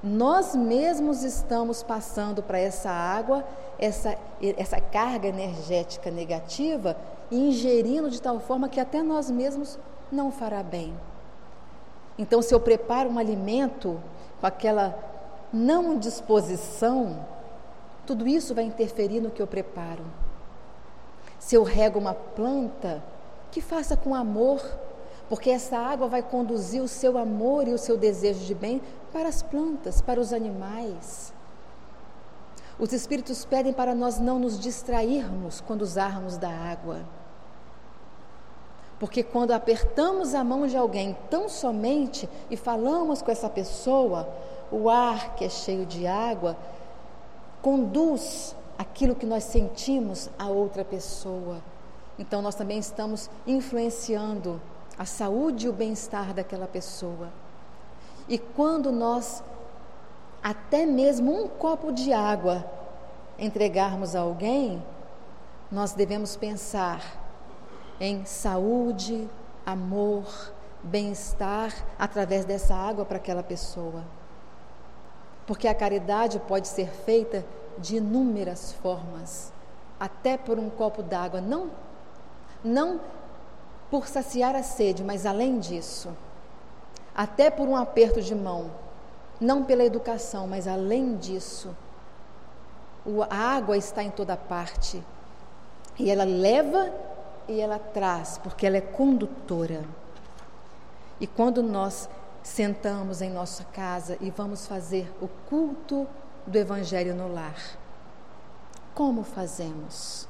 nós mesmos estamos passando para essa água, essa, essa carga energética negativa, e ingerindo de tal forma que até nós mesmos não fará bem. Então, se eu preparo um alimento com aquela não disposição, tudo isso vai interferir no que eu preparo. Se eu rego uma planta, que faça com amor, porque essa água vai conduzir o seu amor e o seu desejo de bem para as plantas, para os animais. Os Espíritos pedem para nós não nos distrairmos quando usarmos da água. Porque quando apertamos a mão de alguém tão somente e falamos com essa pessoa, o ar que é cheio de água conduz aquilo que nós sentimos a outra pessoa. Então nós também estamos influenciando a saúde e o bem-estar daquela pessoa. E quando nós, até mesmo um copo de água, entregarmos a alguém, nós devemos pensar em saúde, amor, bem-estar através dessa água para aquela pessoa. Porque a caridade pode ser feita de inúmeras formas, até por um copo d'água, não, não por saciar a sede, mas além disso, até por um aperto de mão, não pela educação, mas além disso, a água está em toda parte, e ela leva e ela traz, porque ela é condutora. E quando nós sentamos em nossa casa e vamos fazer o culto do Evangelho no lar, como fazemos?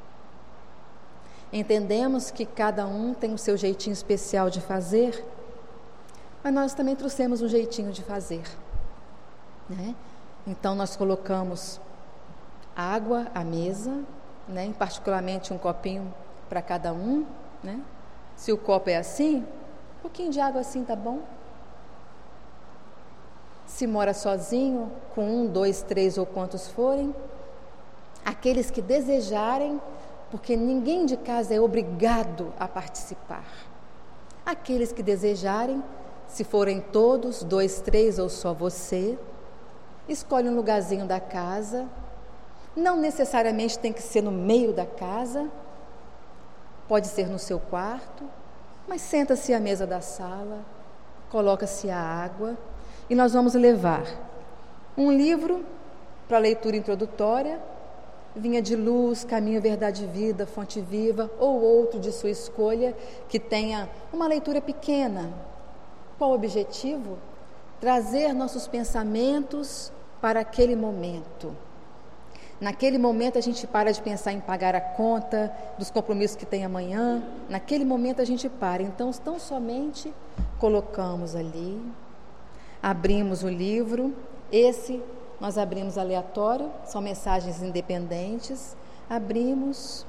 Entendemos que cada um tem o seu jeitinho especial de fazer, mas nós também trouxemos um jeitinho de fazer, né? Então nós colocamos água à mesa, né? Particularmente um copinho para cada um, né? Se o copo é assim, um pouquinho de água assim tá bom. Se mora sozinho, com um, dois, três ou quantos forem, aqueles que desejarem, porque ninguém de casa é obrigado a participar. Aqueles que desejarem, se forem todos, dois, três ou só você, escolhe um lugarzinho da casa, não necessariamente tem que ser no meio da casa, pode ser no seu quarto, mas senta-se à mesa da sala, coloca-se a água e nós vamos levar um livro para leitura introdutória, Vinha de Luz, Caminho, Verdade e Vida, Fonte Viva, ou outro de sua escolha, que tenha uma leitura pequena. Qual o objetivo? Trazer nossos pensamentos para aquele momento. Naquele momento a gente para de pensar em pagar a conta, dos compromissos que tem amanhã. Naquele momento a gente para. Então, tão somente colocamos ali, abrimos o livro. Esse nós abrimos aleatório, são mensagens independentes. Abrimos.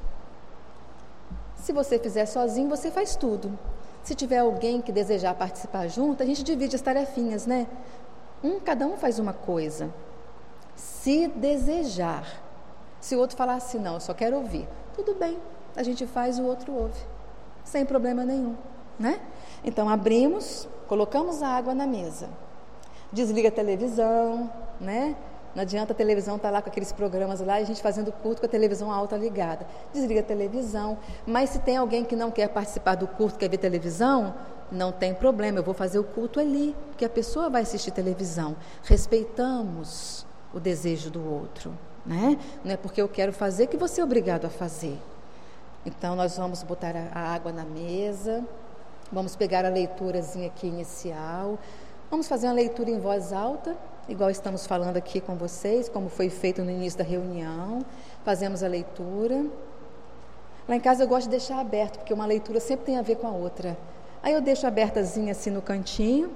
Se você fizer sozinho, você faz tudo. Se tiver alguém que desejar participar junto, a gente divide as tarefinhas, né? Um, cada um faz uma coisa. Se desejar. Se o outro falar assim, não, eu só quero ouvir, tudo bem, a gente faz, o outro ouve, sem problema nenhum, né? Então abrimos, colocamos a água na mesa, desliga a televisão, né? Não adianta a televisão estar lá com aqueles programas lá e a gente fazendo culto com a televisão alta ligada. Desliga a televisão, mas se tem alguém que não quer participar do culto, quer ver televisão, não tem problema, eu vou fazer o culto ali, porque a pessoa vai assistir televisão. Respeitamos o desejo do outro, né? Não é porque eu quero fazer que você é obrigado a fazer. Então nós vamos botar a água na mesa, vamos pegar a leiturazinha aqui inicial, vamos fazer uma leitura em voz alta, igual estamos falando aqui com vocês, como foi feito no início da reunião. Fazemos a leitura. Lá em casa eu gosto de deixar aberto, porque uma leitura sempre tem a ver com a outra. Aí eu deixo abertazinha assim no cantinho,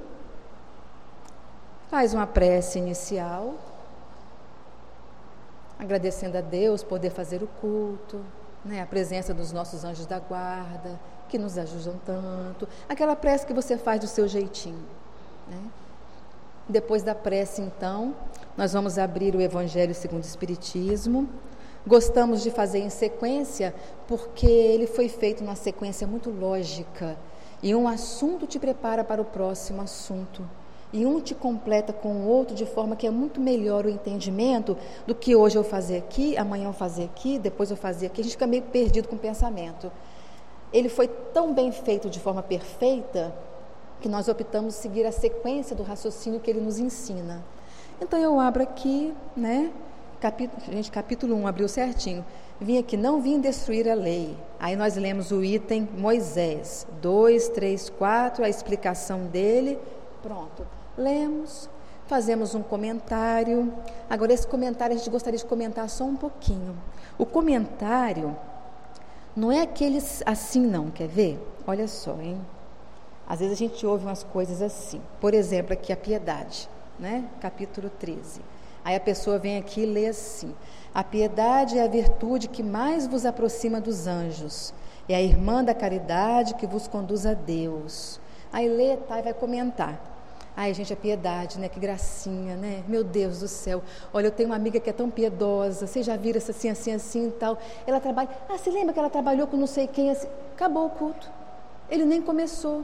faz uma prece inicial, agradecendo a Deus poder fazer o culto, né? A presença dos nossos anjos da guarda, que nos ajudam tanto. Aquela prece que você faz do seu jeitinho, né? Depois da prece, então, nós vamos abrir o Evangelho segundo o Espiritismo. Gostamos de fazer em sequência, porque ele foi feito numa sequência muito lógica. E um assunto te prepara para o próximo assunto. e um te completa com o outro de forma que é muito melhor o entendimento do que hoje eu fazer aqui, amanhã eu fazer aqui, depois eu fazer aqui. A gente fica meio perdido com o pensamento. Ele foi tão bem feito de forma perfeita que nós optamos seguir a sequência do raciocínio que ele nos ensina. Então eu abro aqui, né? Capítulo, gente, capítulo um, abriu certinho. Vim aqui, não vim destruir a lei. Aí nós lemos o item Moisés, dois, três, quatro, a explicação dele. Pronto, lemos, fazemos um comentário. Agora esse comentário a gente gostaria de comentar só um pouquinho. O comentário não é aquele assim não, quer ver? Olha só, hein? Às vezes a gente ouve umas coisas assim. Por exemplo, aqui a piedade, né? Capítulo treze. Aí a pessoa vem aqui e lê assim: a piedade é a virtude que mais vos aproxima dos anjos, é a irmã da caridade que vos conduz a Deus. Aí lê, tá, e vai comentar. Ai, gente, a piedade, né? Que gracinha, né? Meu Deus do céu. Olha, eu tenho uma amiga que é tão piedosa. Vocês já viram essa assim, assim, assim e tal. Ela trabalha... Ah, você lembra que ela trabalhou com não sei quem? Assim? Acabou o culto. Ele nem começou.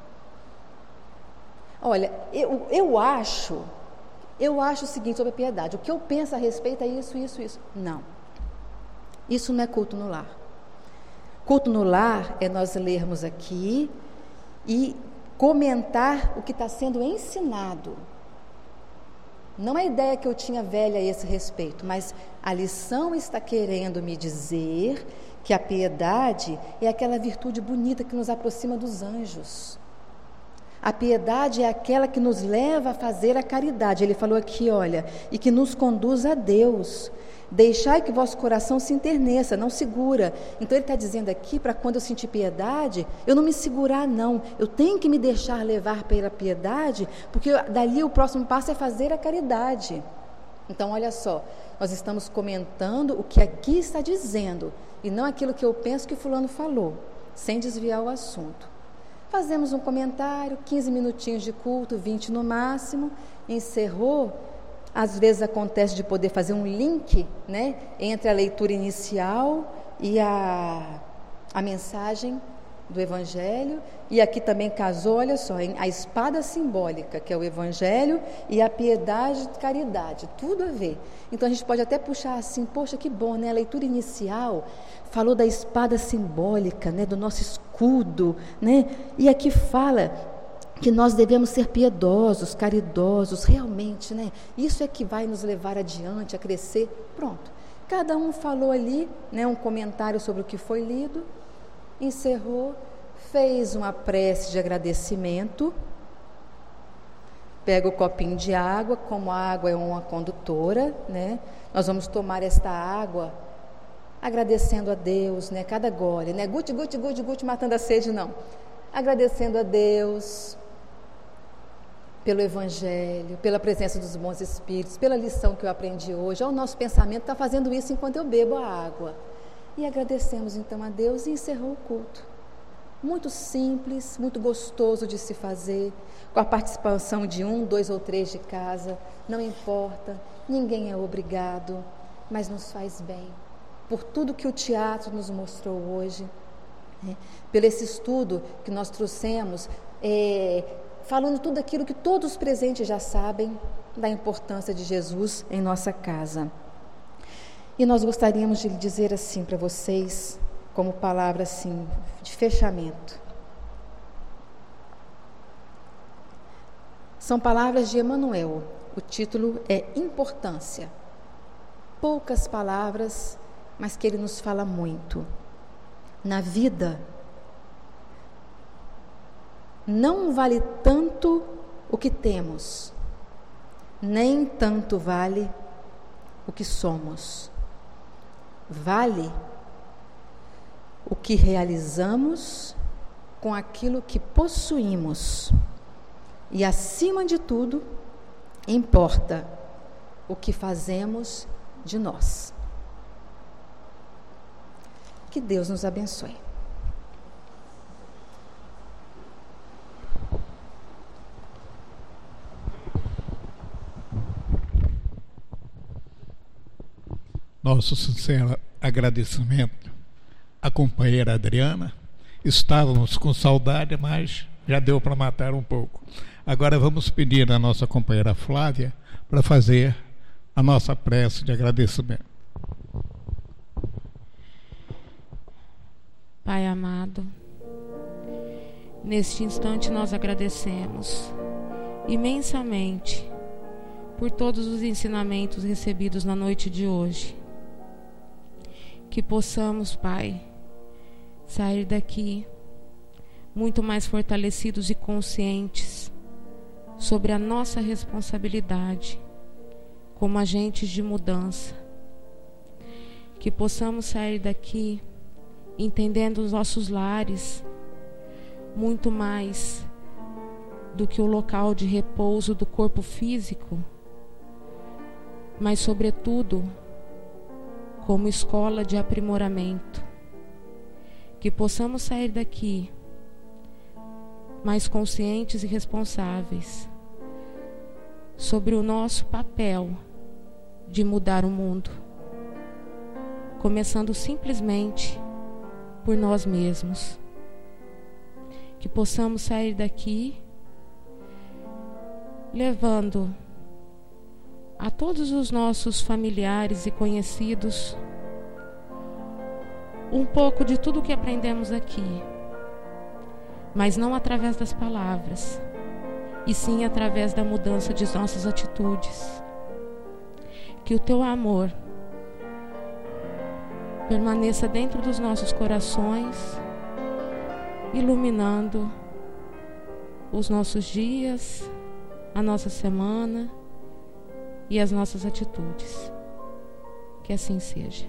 Olha, eu, eu acho... Eu acho o seguinte sobre a piedade. O que eu penso a respeito é isso, isso, isso. Não. Isso não é culto no lar. Culto no lar é nós lermos aqui e comentar o que está sendo ensinado. Não é a ideia que eu tinha velha a esse respeito, mas a lição está querendo me dizer que a piedade é aquela virtude bonita que nos aproxima dos anjos. A piedade é aquela que nos leva a fazer a caridade. Ele falou aqui, olha, e que nos conduz a Deus. Deixai que vosso coração se enterneça, não segura. Então ele está dizendo aqui, para quando eu sentir piedade, eu não me segurar não. Eu tenho que me deixar levar pela piedade, porque dali o próximo passo é fazer a caridade. Então olha só, nós estamos comentando o que aqui está dizendo, e não aquilo que eu penso que fulano falou, sem desviar o assunto. Fazemos um comentário, quinze minutinhos de culto, vinte no máximo, encerrou. Às vezes acontece de poder fazer um link, né, entre a leitura inicial e a, a mensagem do Evangelho. E aqui também casou, olha só, hein, a espada simbólica, que é o Evangelho, e a piedade e caridade, tudo a ver. Então a gente pode até puxar assim, poxa, que bom, né? A leitura inicial falou da espada simbólica, né, do nosso escudo, né? E aqui fala que nós devemos ser piedosos, caridosos, realmente, né? Isso é que vai nos levar adiante, a crescer. Pronto. Cada um falou ali, né, um comentário sobre o que foi lido, encerrou, fez uma prece de agradecimento, pega o copinho de água, como a água é uma condutora, né? Nós vamos tomar esta água agradecendo a Deus, né? Cada gole, né? Guti, guti, guti, guti, matando a sede, não. Agradecendo a Deus pelo Evangelho, pela presença dos bons espíritos, pela lição que eu aprendi hoje. O nosso pensamento está fazendo isso enquanto eu bebo a água. E agradecemos então a Deus e encerrou o culto. Muito simples, muito gostoso de se fazer, com a participação de um, dois ou três de casa, não importa, ninguém é obrigado, mas nos faz bem. Por tudo que o teatro nos mostrou hoje, né? Pelo esse estudo que nós trouxemos, é, falando tudo aquilo que todos os presentes já sabem da importância de Jesus em nossa casa. E nós gostaríamos de dizer assim para vocês, como palavra assim, de fechamento. São palavras de Emmanuel, o título é Importância. Poucas palavras, mas que ele nos fala muito. Na vida, não vale tanto o que temos, nem tanto vale o que somos. Vale o que realizamos com aquilo que possuímos. E, acima de tudo, importa o que fazemos de nós. Que Deus nos abençoe. Nosso sincero agradecimento à companheira Adriana. Estávamos com saudade, mas já deu para matar um pouco. Agora vamos pedir à nossa companheira Flávia para fazer a nossa prece de agradecimento. Pai amado, neste instante nós agradecemos imensamente por todos os ensinamentos recebidos na noite de hoje. Que possamos, Pai, sair daqui muito mais fortalecidos e conscientes sobre a nossa responsabilidade como agentes de mudança. Que possamos sair daqui entendendo os nossos lares muito mais do que o local de repouso do corpo físico, mas sobretudo como escola de aprimoramento. Que possamos sair daqui mais conscientes e responsáveis sobre o nosso papel de mudar o mundo, começando simplesmente por nós mesmos. Que possamos sair daqui levando a todos os nossos familiares e conhecidos um pouco de tudo que aprendemos aqui, mas não através das palavras, e sim através da mudança de nossas atitudes. Que o teu amor permaneça dentro dos nossos corações, iluminando os nossos dias, a nossa semana e as nossas atitudes. Que assim seja.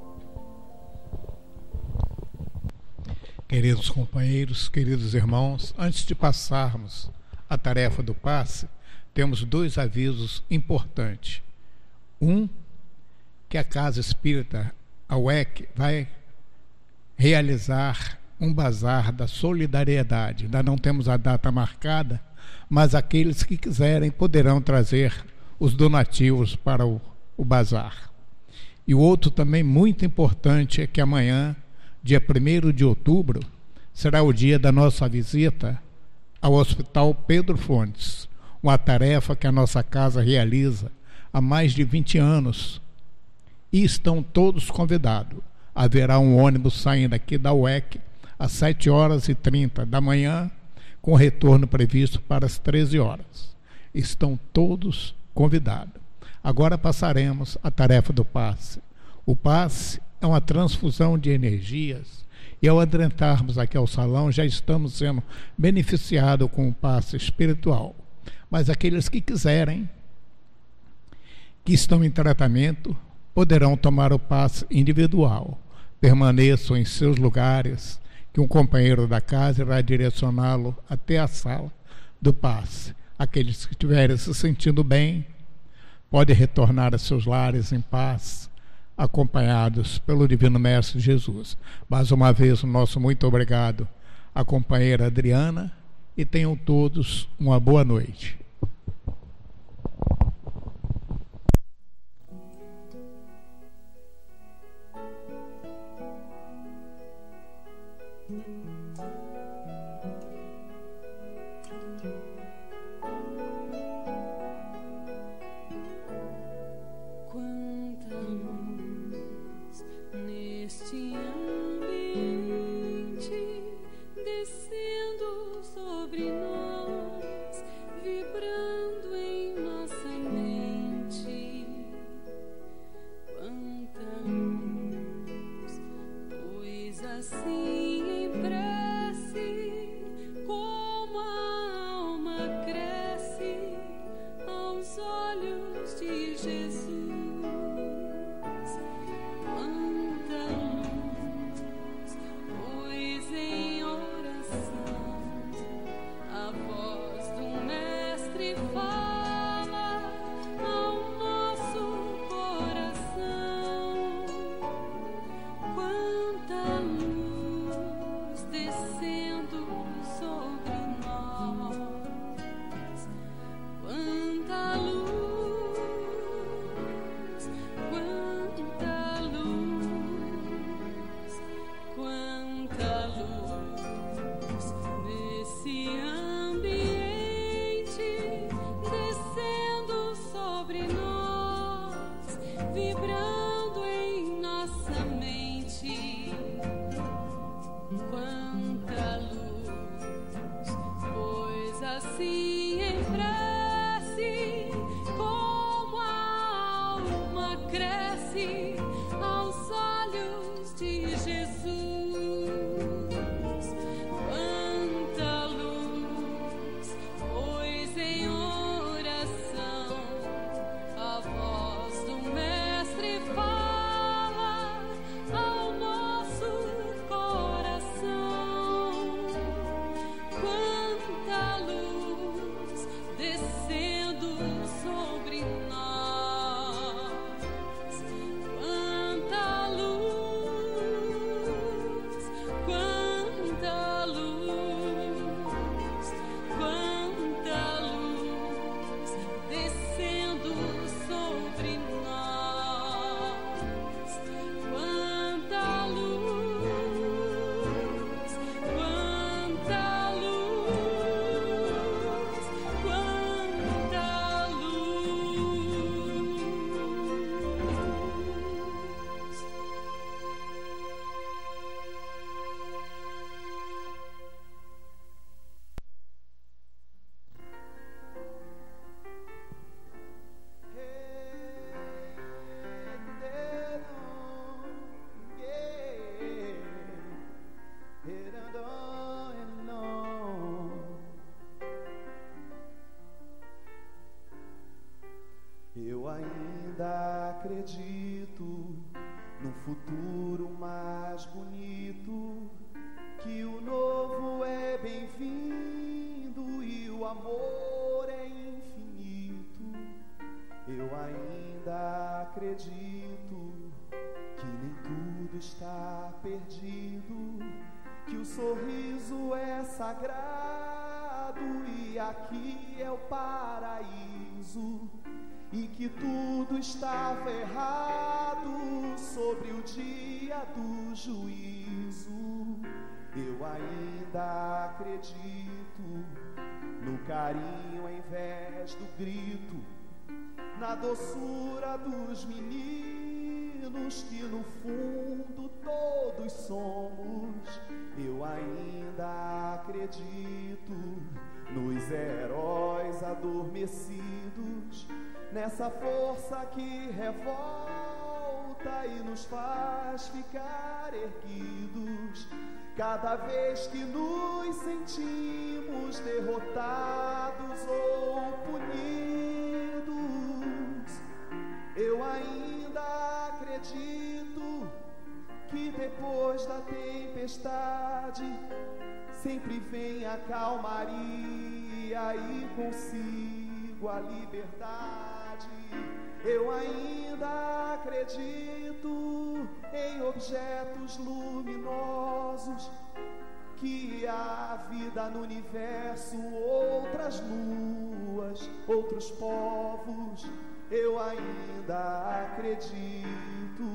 Queridos companheiros, queridos irmãos, antes de passarmos a tarefa do passe, temos dois avisos importantes. Um, que a Casa Espírita, a U E C, vai realizar um bazar da solidariedade. Ainda não temos a data marcada, mas aqueles que quiserem poderão trazer os donativos para o, o bazar. E o outro também muito importante é que amanhã, dia primeiro de outubro, será o dia da nossa visita ao Hospital Pedro Fontes, uma tarefa que a nossa casa realiza há mais de vinte anos. E estão todos convidados. Haverá um ônibus saindo aqui da U E C às sete horas e trinta da manhã, com retorno previsto para as treze horas. Estão todos convidados. Agora passaremos à tarefa do passe. O passe é uma transfusão de energias, e ao adentrarmos aqui ao salão já estamos sendo beneficiados com o passe espiritual. Mas aqueles que quiserem, que estão em tratamento, poderão tomar o passe individual. Permaneçam em seus lugares, que um companheiro da casa irá direcioná-lo até a sala do passe. Aqueles que estiverem se sentindo bem, podem retornar a seus lares em paz, acompanhados pelo Divino Mestre Jesus. Mais uma vez, o nosso muito obrigado à companheira Adriana, e tenham todos uma boa noite. Descendo sobre nós, vibra Eu ainda acredito num futuro mais bonito, que o novo é bem-vindo e o amor é infinito. Eu ainda acredito que nem tudo está perdido, que o sorriso é sagrado e aqui é o paraíso, e que tudo estava errado sobre o dia do juízo. Eu ainda acredito no carinho ao invés do grito, na doçura dos meninos que no fundo todos somos. Eu ainda acredito nos heróis adormecidos, nessa força que revolta e nos faz ficar erguidos cada vez que nos sentimos derrotados ou punidos. Eu ainda acredito que depois da tempestade sempre vem a calmaria e consigo a liberdade. Eu ainda acredito em objetos luminosos, que há vida no universo, outras luas, outros povos. Eu ainda acredito.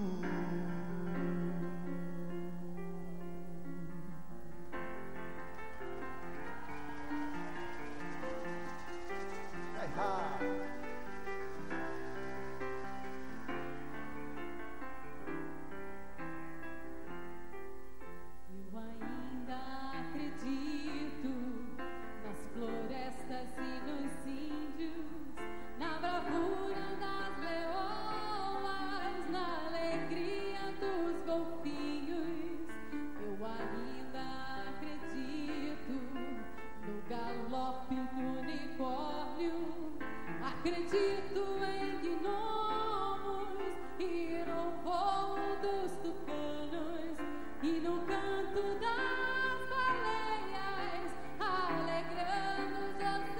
Acredito em gnomos e no voo dos tucanos e no canto das baleias, alegrando os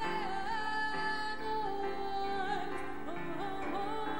oceanos. Oh, oh,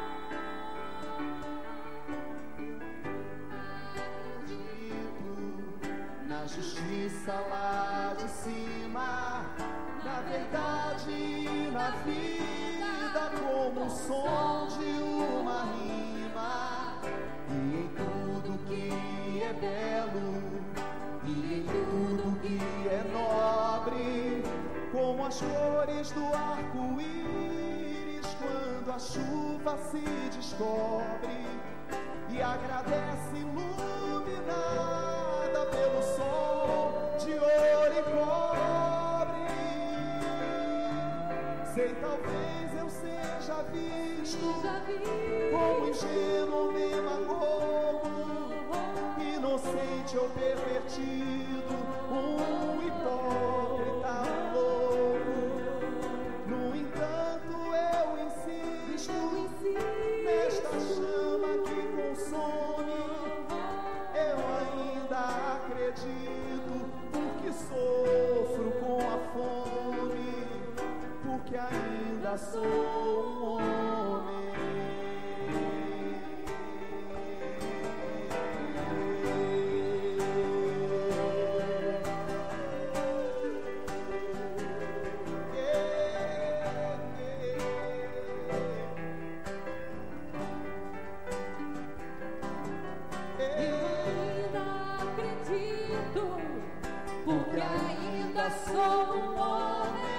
oh. Acredito na justiça lá de cima, na verdade e na vida, como o som de uma rima, e em tudo que é belo, e em tudo que é nobre, como as cores do arco-íris quando a chuva se descobre e agradece iluminada pelo sol de ouro e cobre. Sei, talvez eu seja visto como ingênuo ou demagogo, inocente ou pervertido, um hipócrita louco. No entanto eu insisto nesta chama que consome. Eu ainda acredito, porque sofro com a fome, porque ainda sou um homem. Porque ainda sou um homem.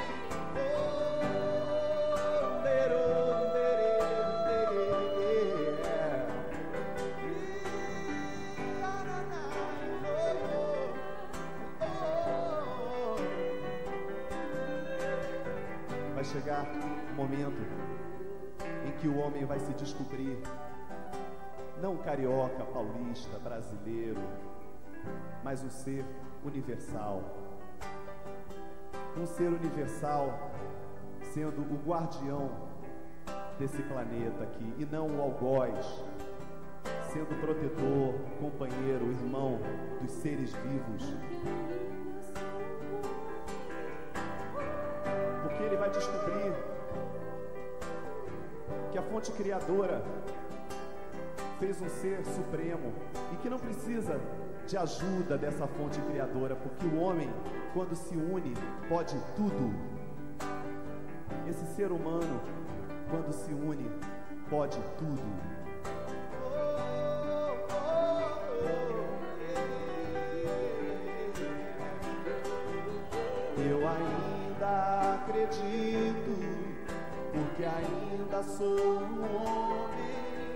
Vai chegar um momento em que o homem vai se descobrir não carioca, paulista, brasileiro, mas um ser universal. Um ser universal sendo o guardião desse planeta aqui, e não o algoz, sendo protetor, companheiro, irmão dos seres vivos. Porque ele vai descobrir que a fonte criadora fez um ser supremo e que não precisa de ajuda dessa fonte criadora, porque o homem, quando se une, pode tudo. Esse ser humano, quando se une, pode tudo. Eu ainda acredito, porque ainda sou um homem.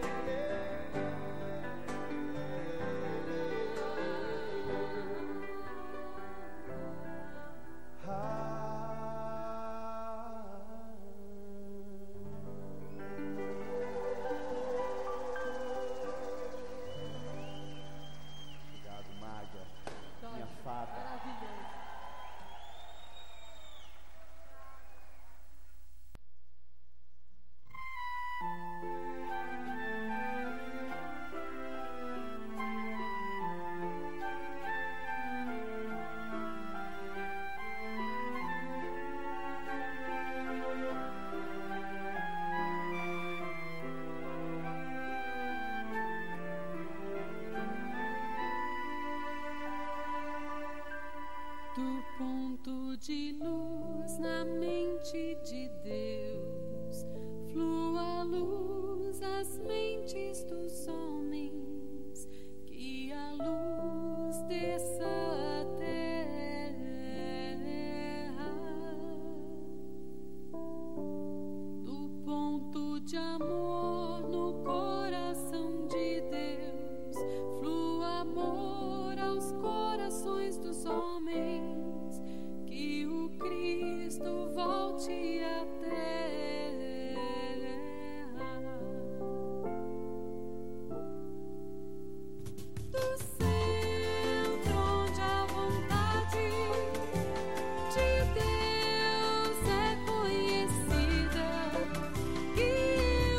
De luz na mente de Deus, flua a luz às mentes dos homens, que a luz desça à terra. Do ponto de amor no coração de Deus, flua amor aos corações dos homens. Que o Cristo volte à terra. Do centro onde a vontade de Deus é conhecida, que o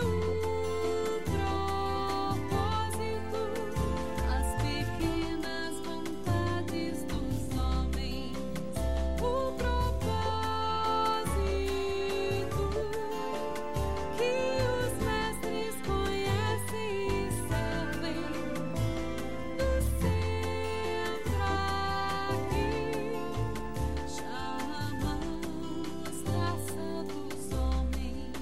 propósito, as pequenas vontades dos homens, o propósito que os mestres conhecem e servem, do centro aqui chamamos raça dos homens.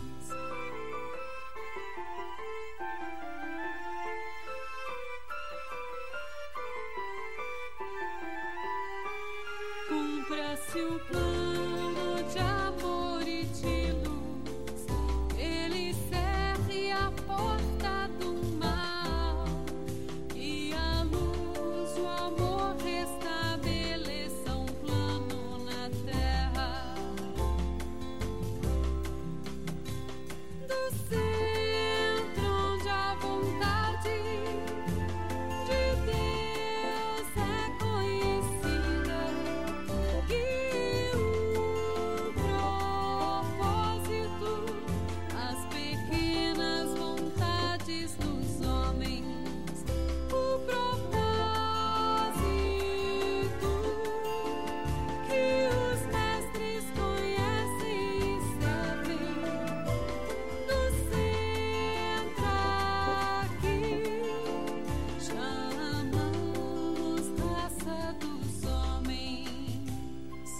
Cumpra-se o plano de amor e de luz, ele cerre a porta do mal, e a luz, o amor restabeleça um plano na terra. Do centro onde a vontade de Deus é conhecida, que o propósito, as pequenas vontades dos homens, o propósito que os mestres conhecem e servem, do centro aqui chamamos raça dos homens.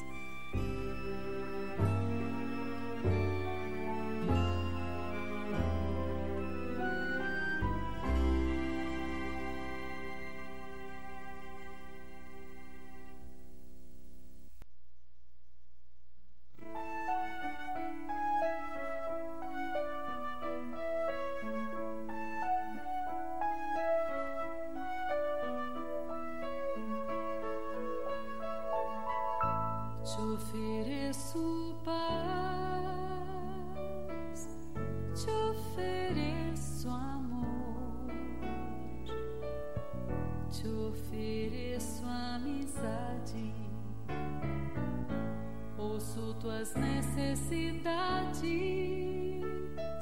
Te ofereço paz, te ofereço amor, te ofereço amizade, ouço tuas necessidades.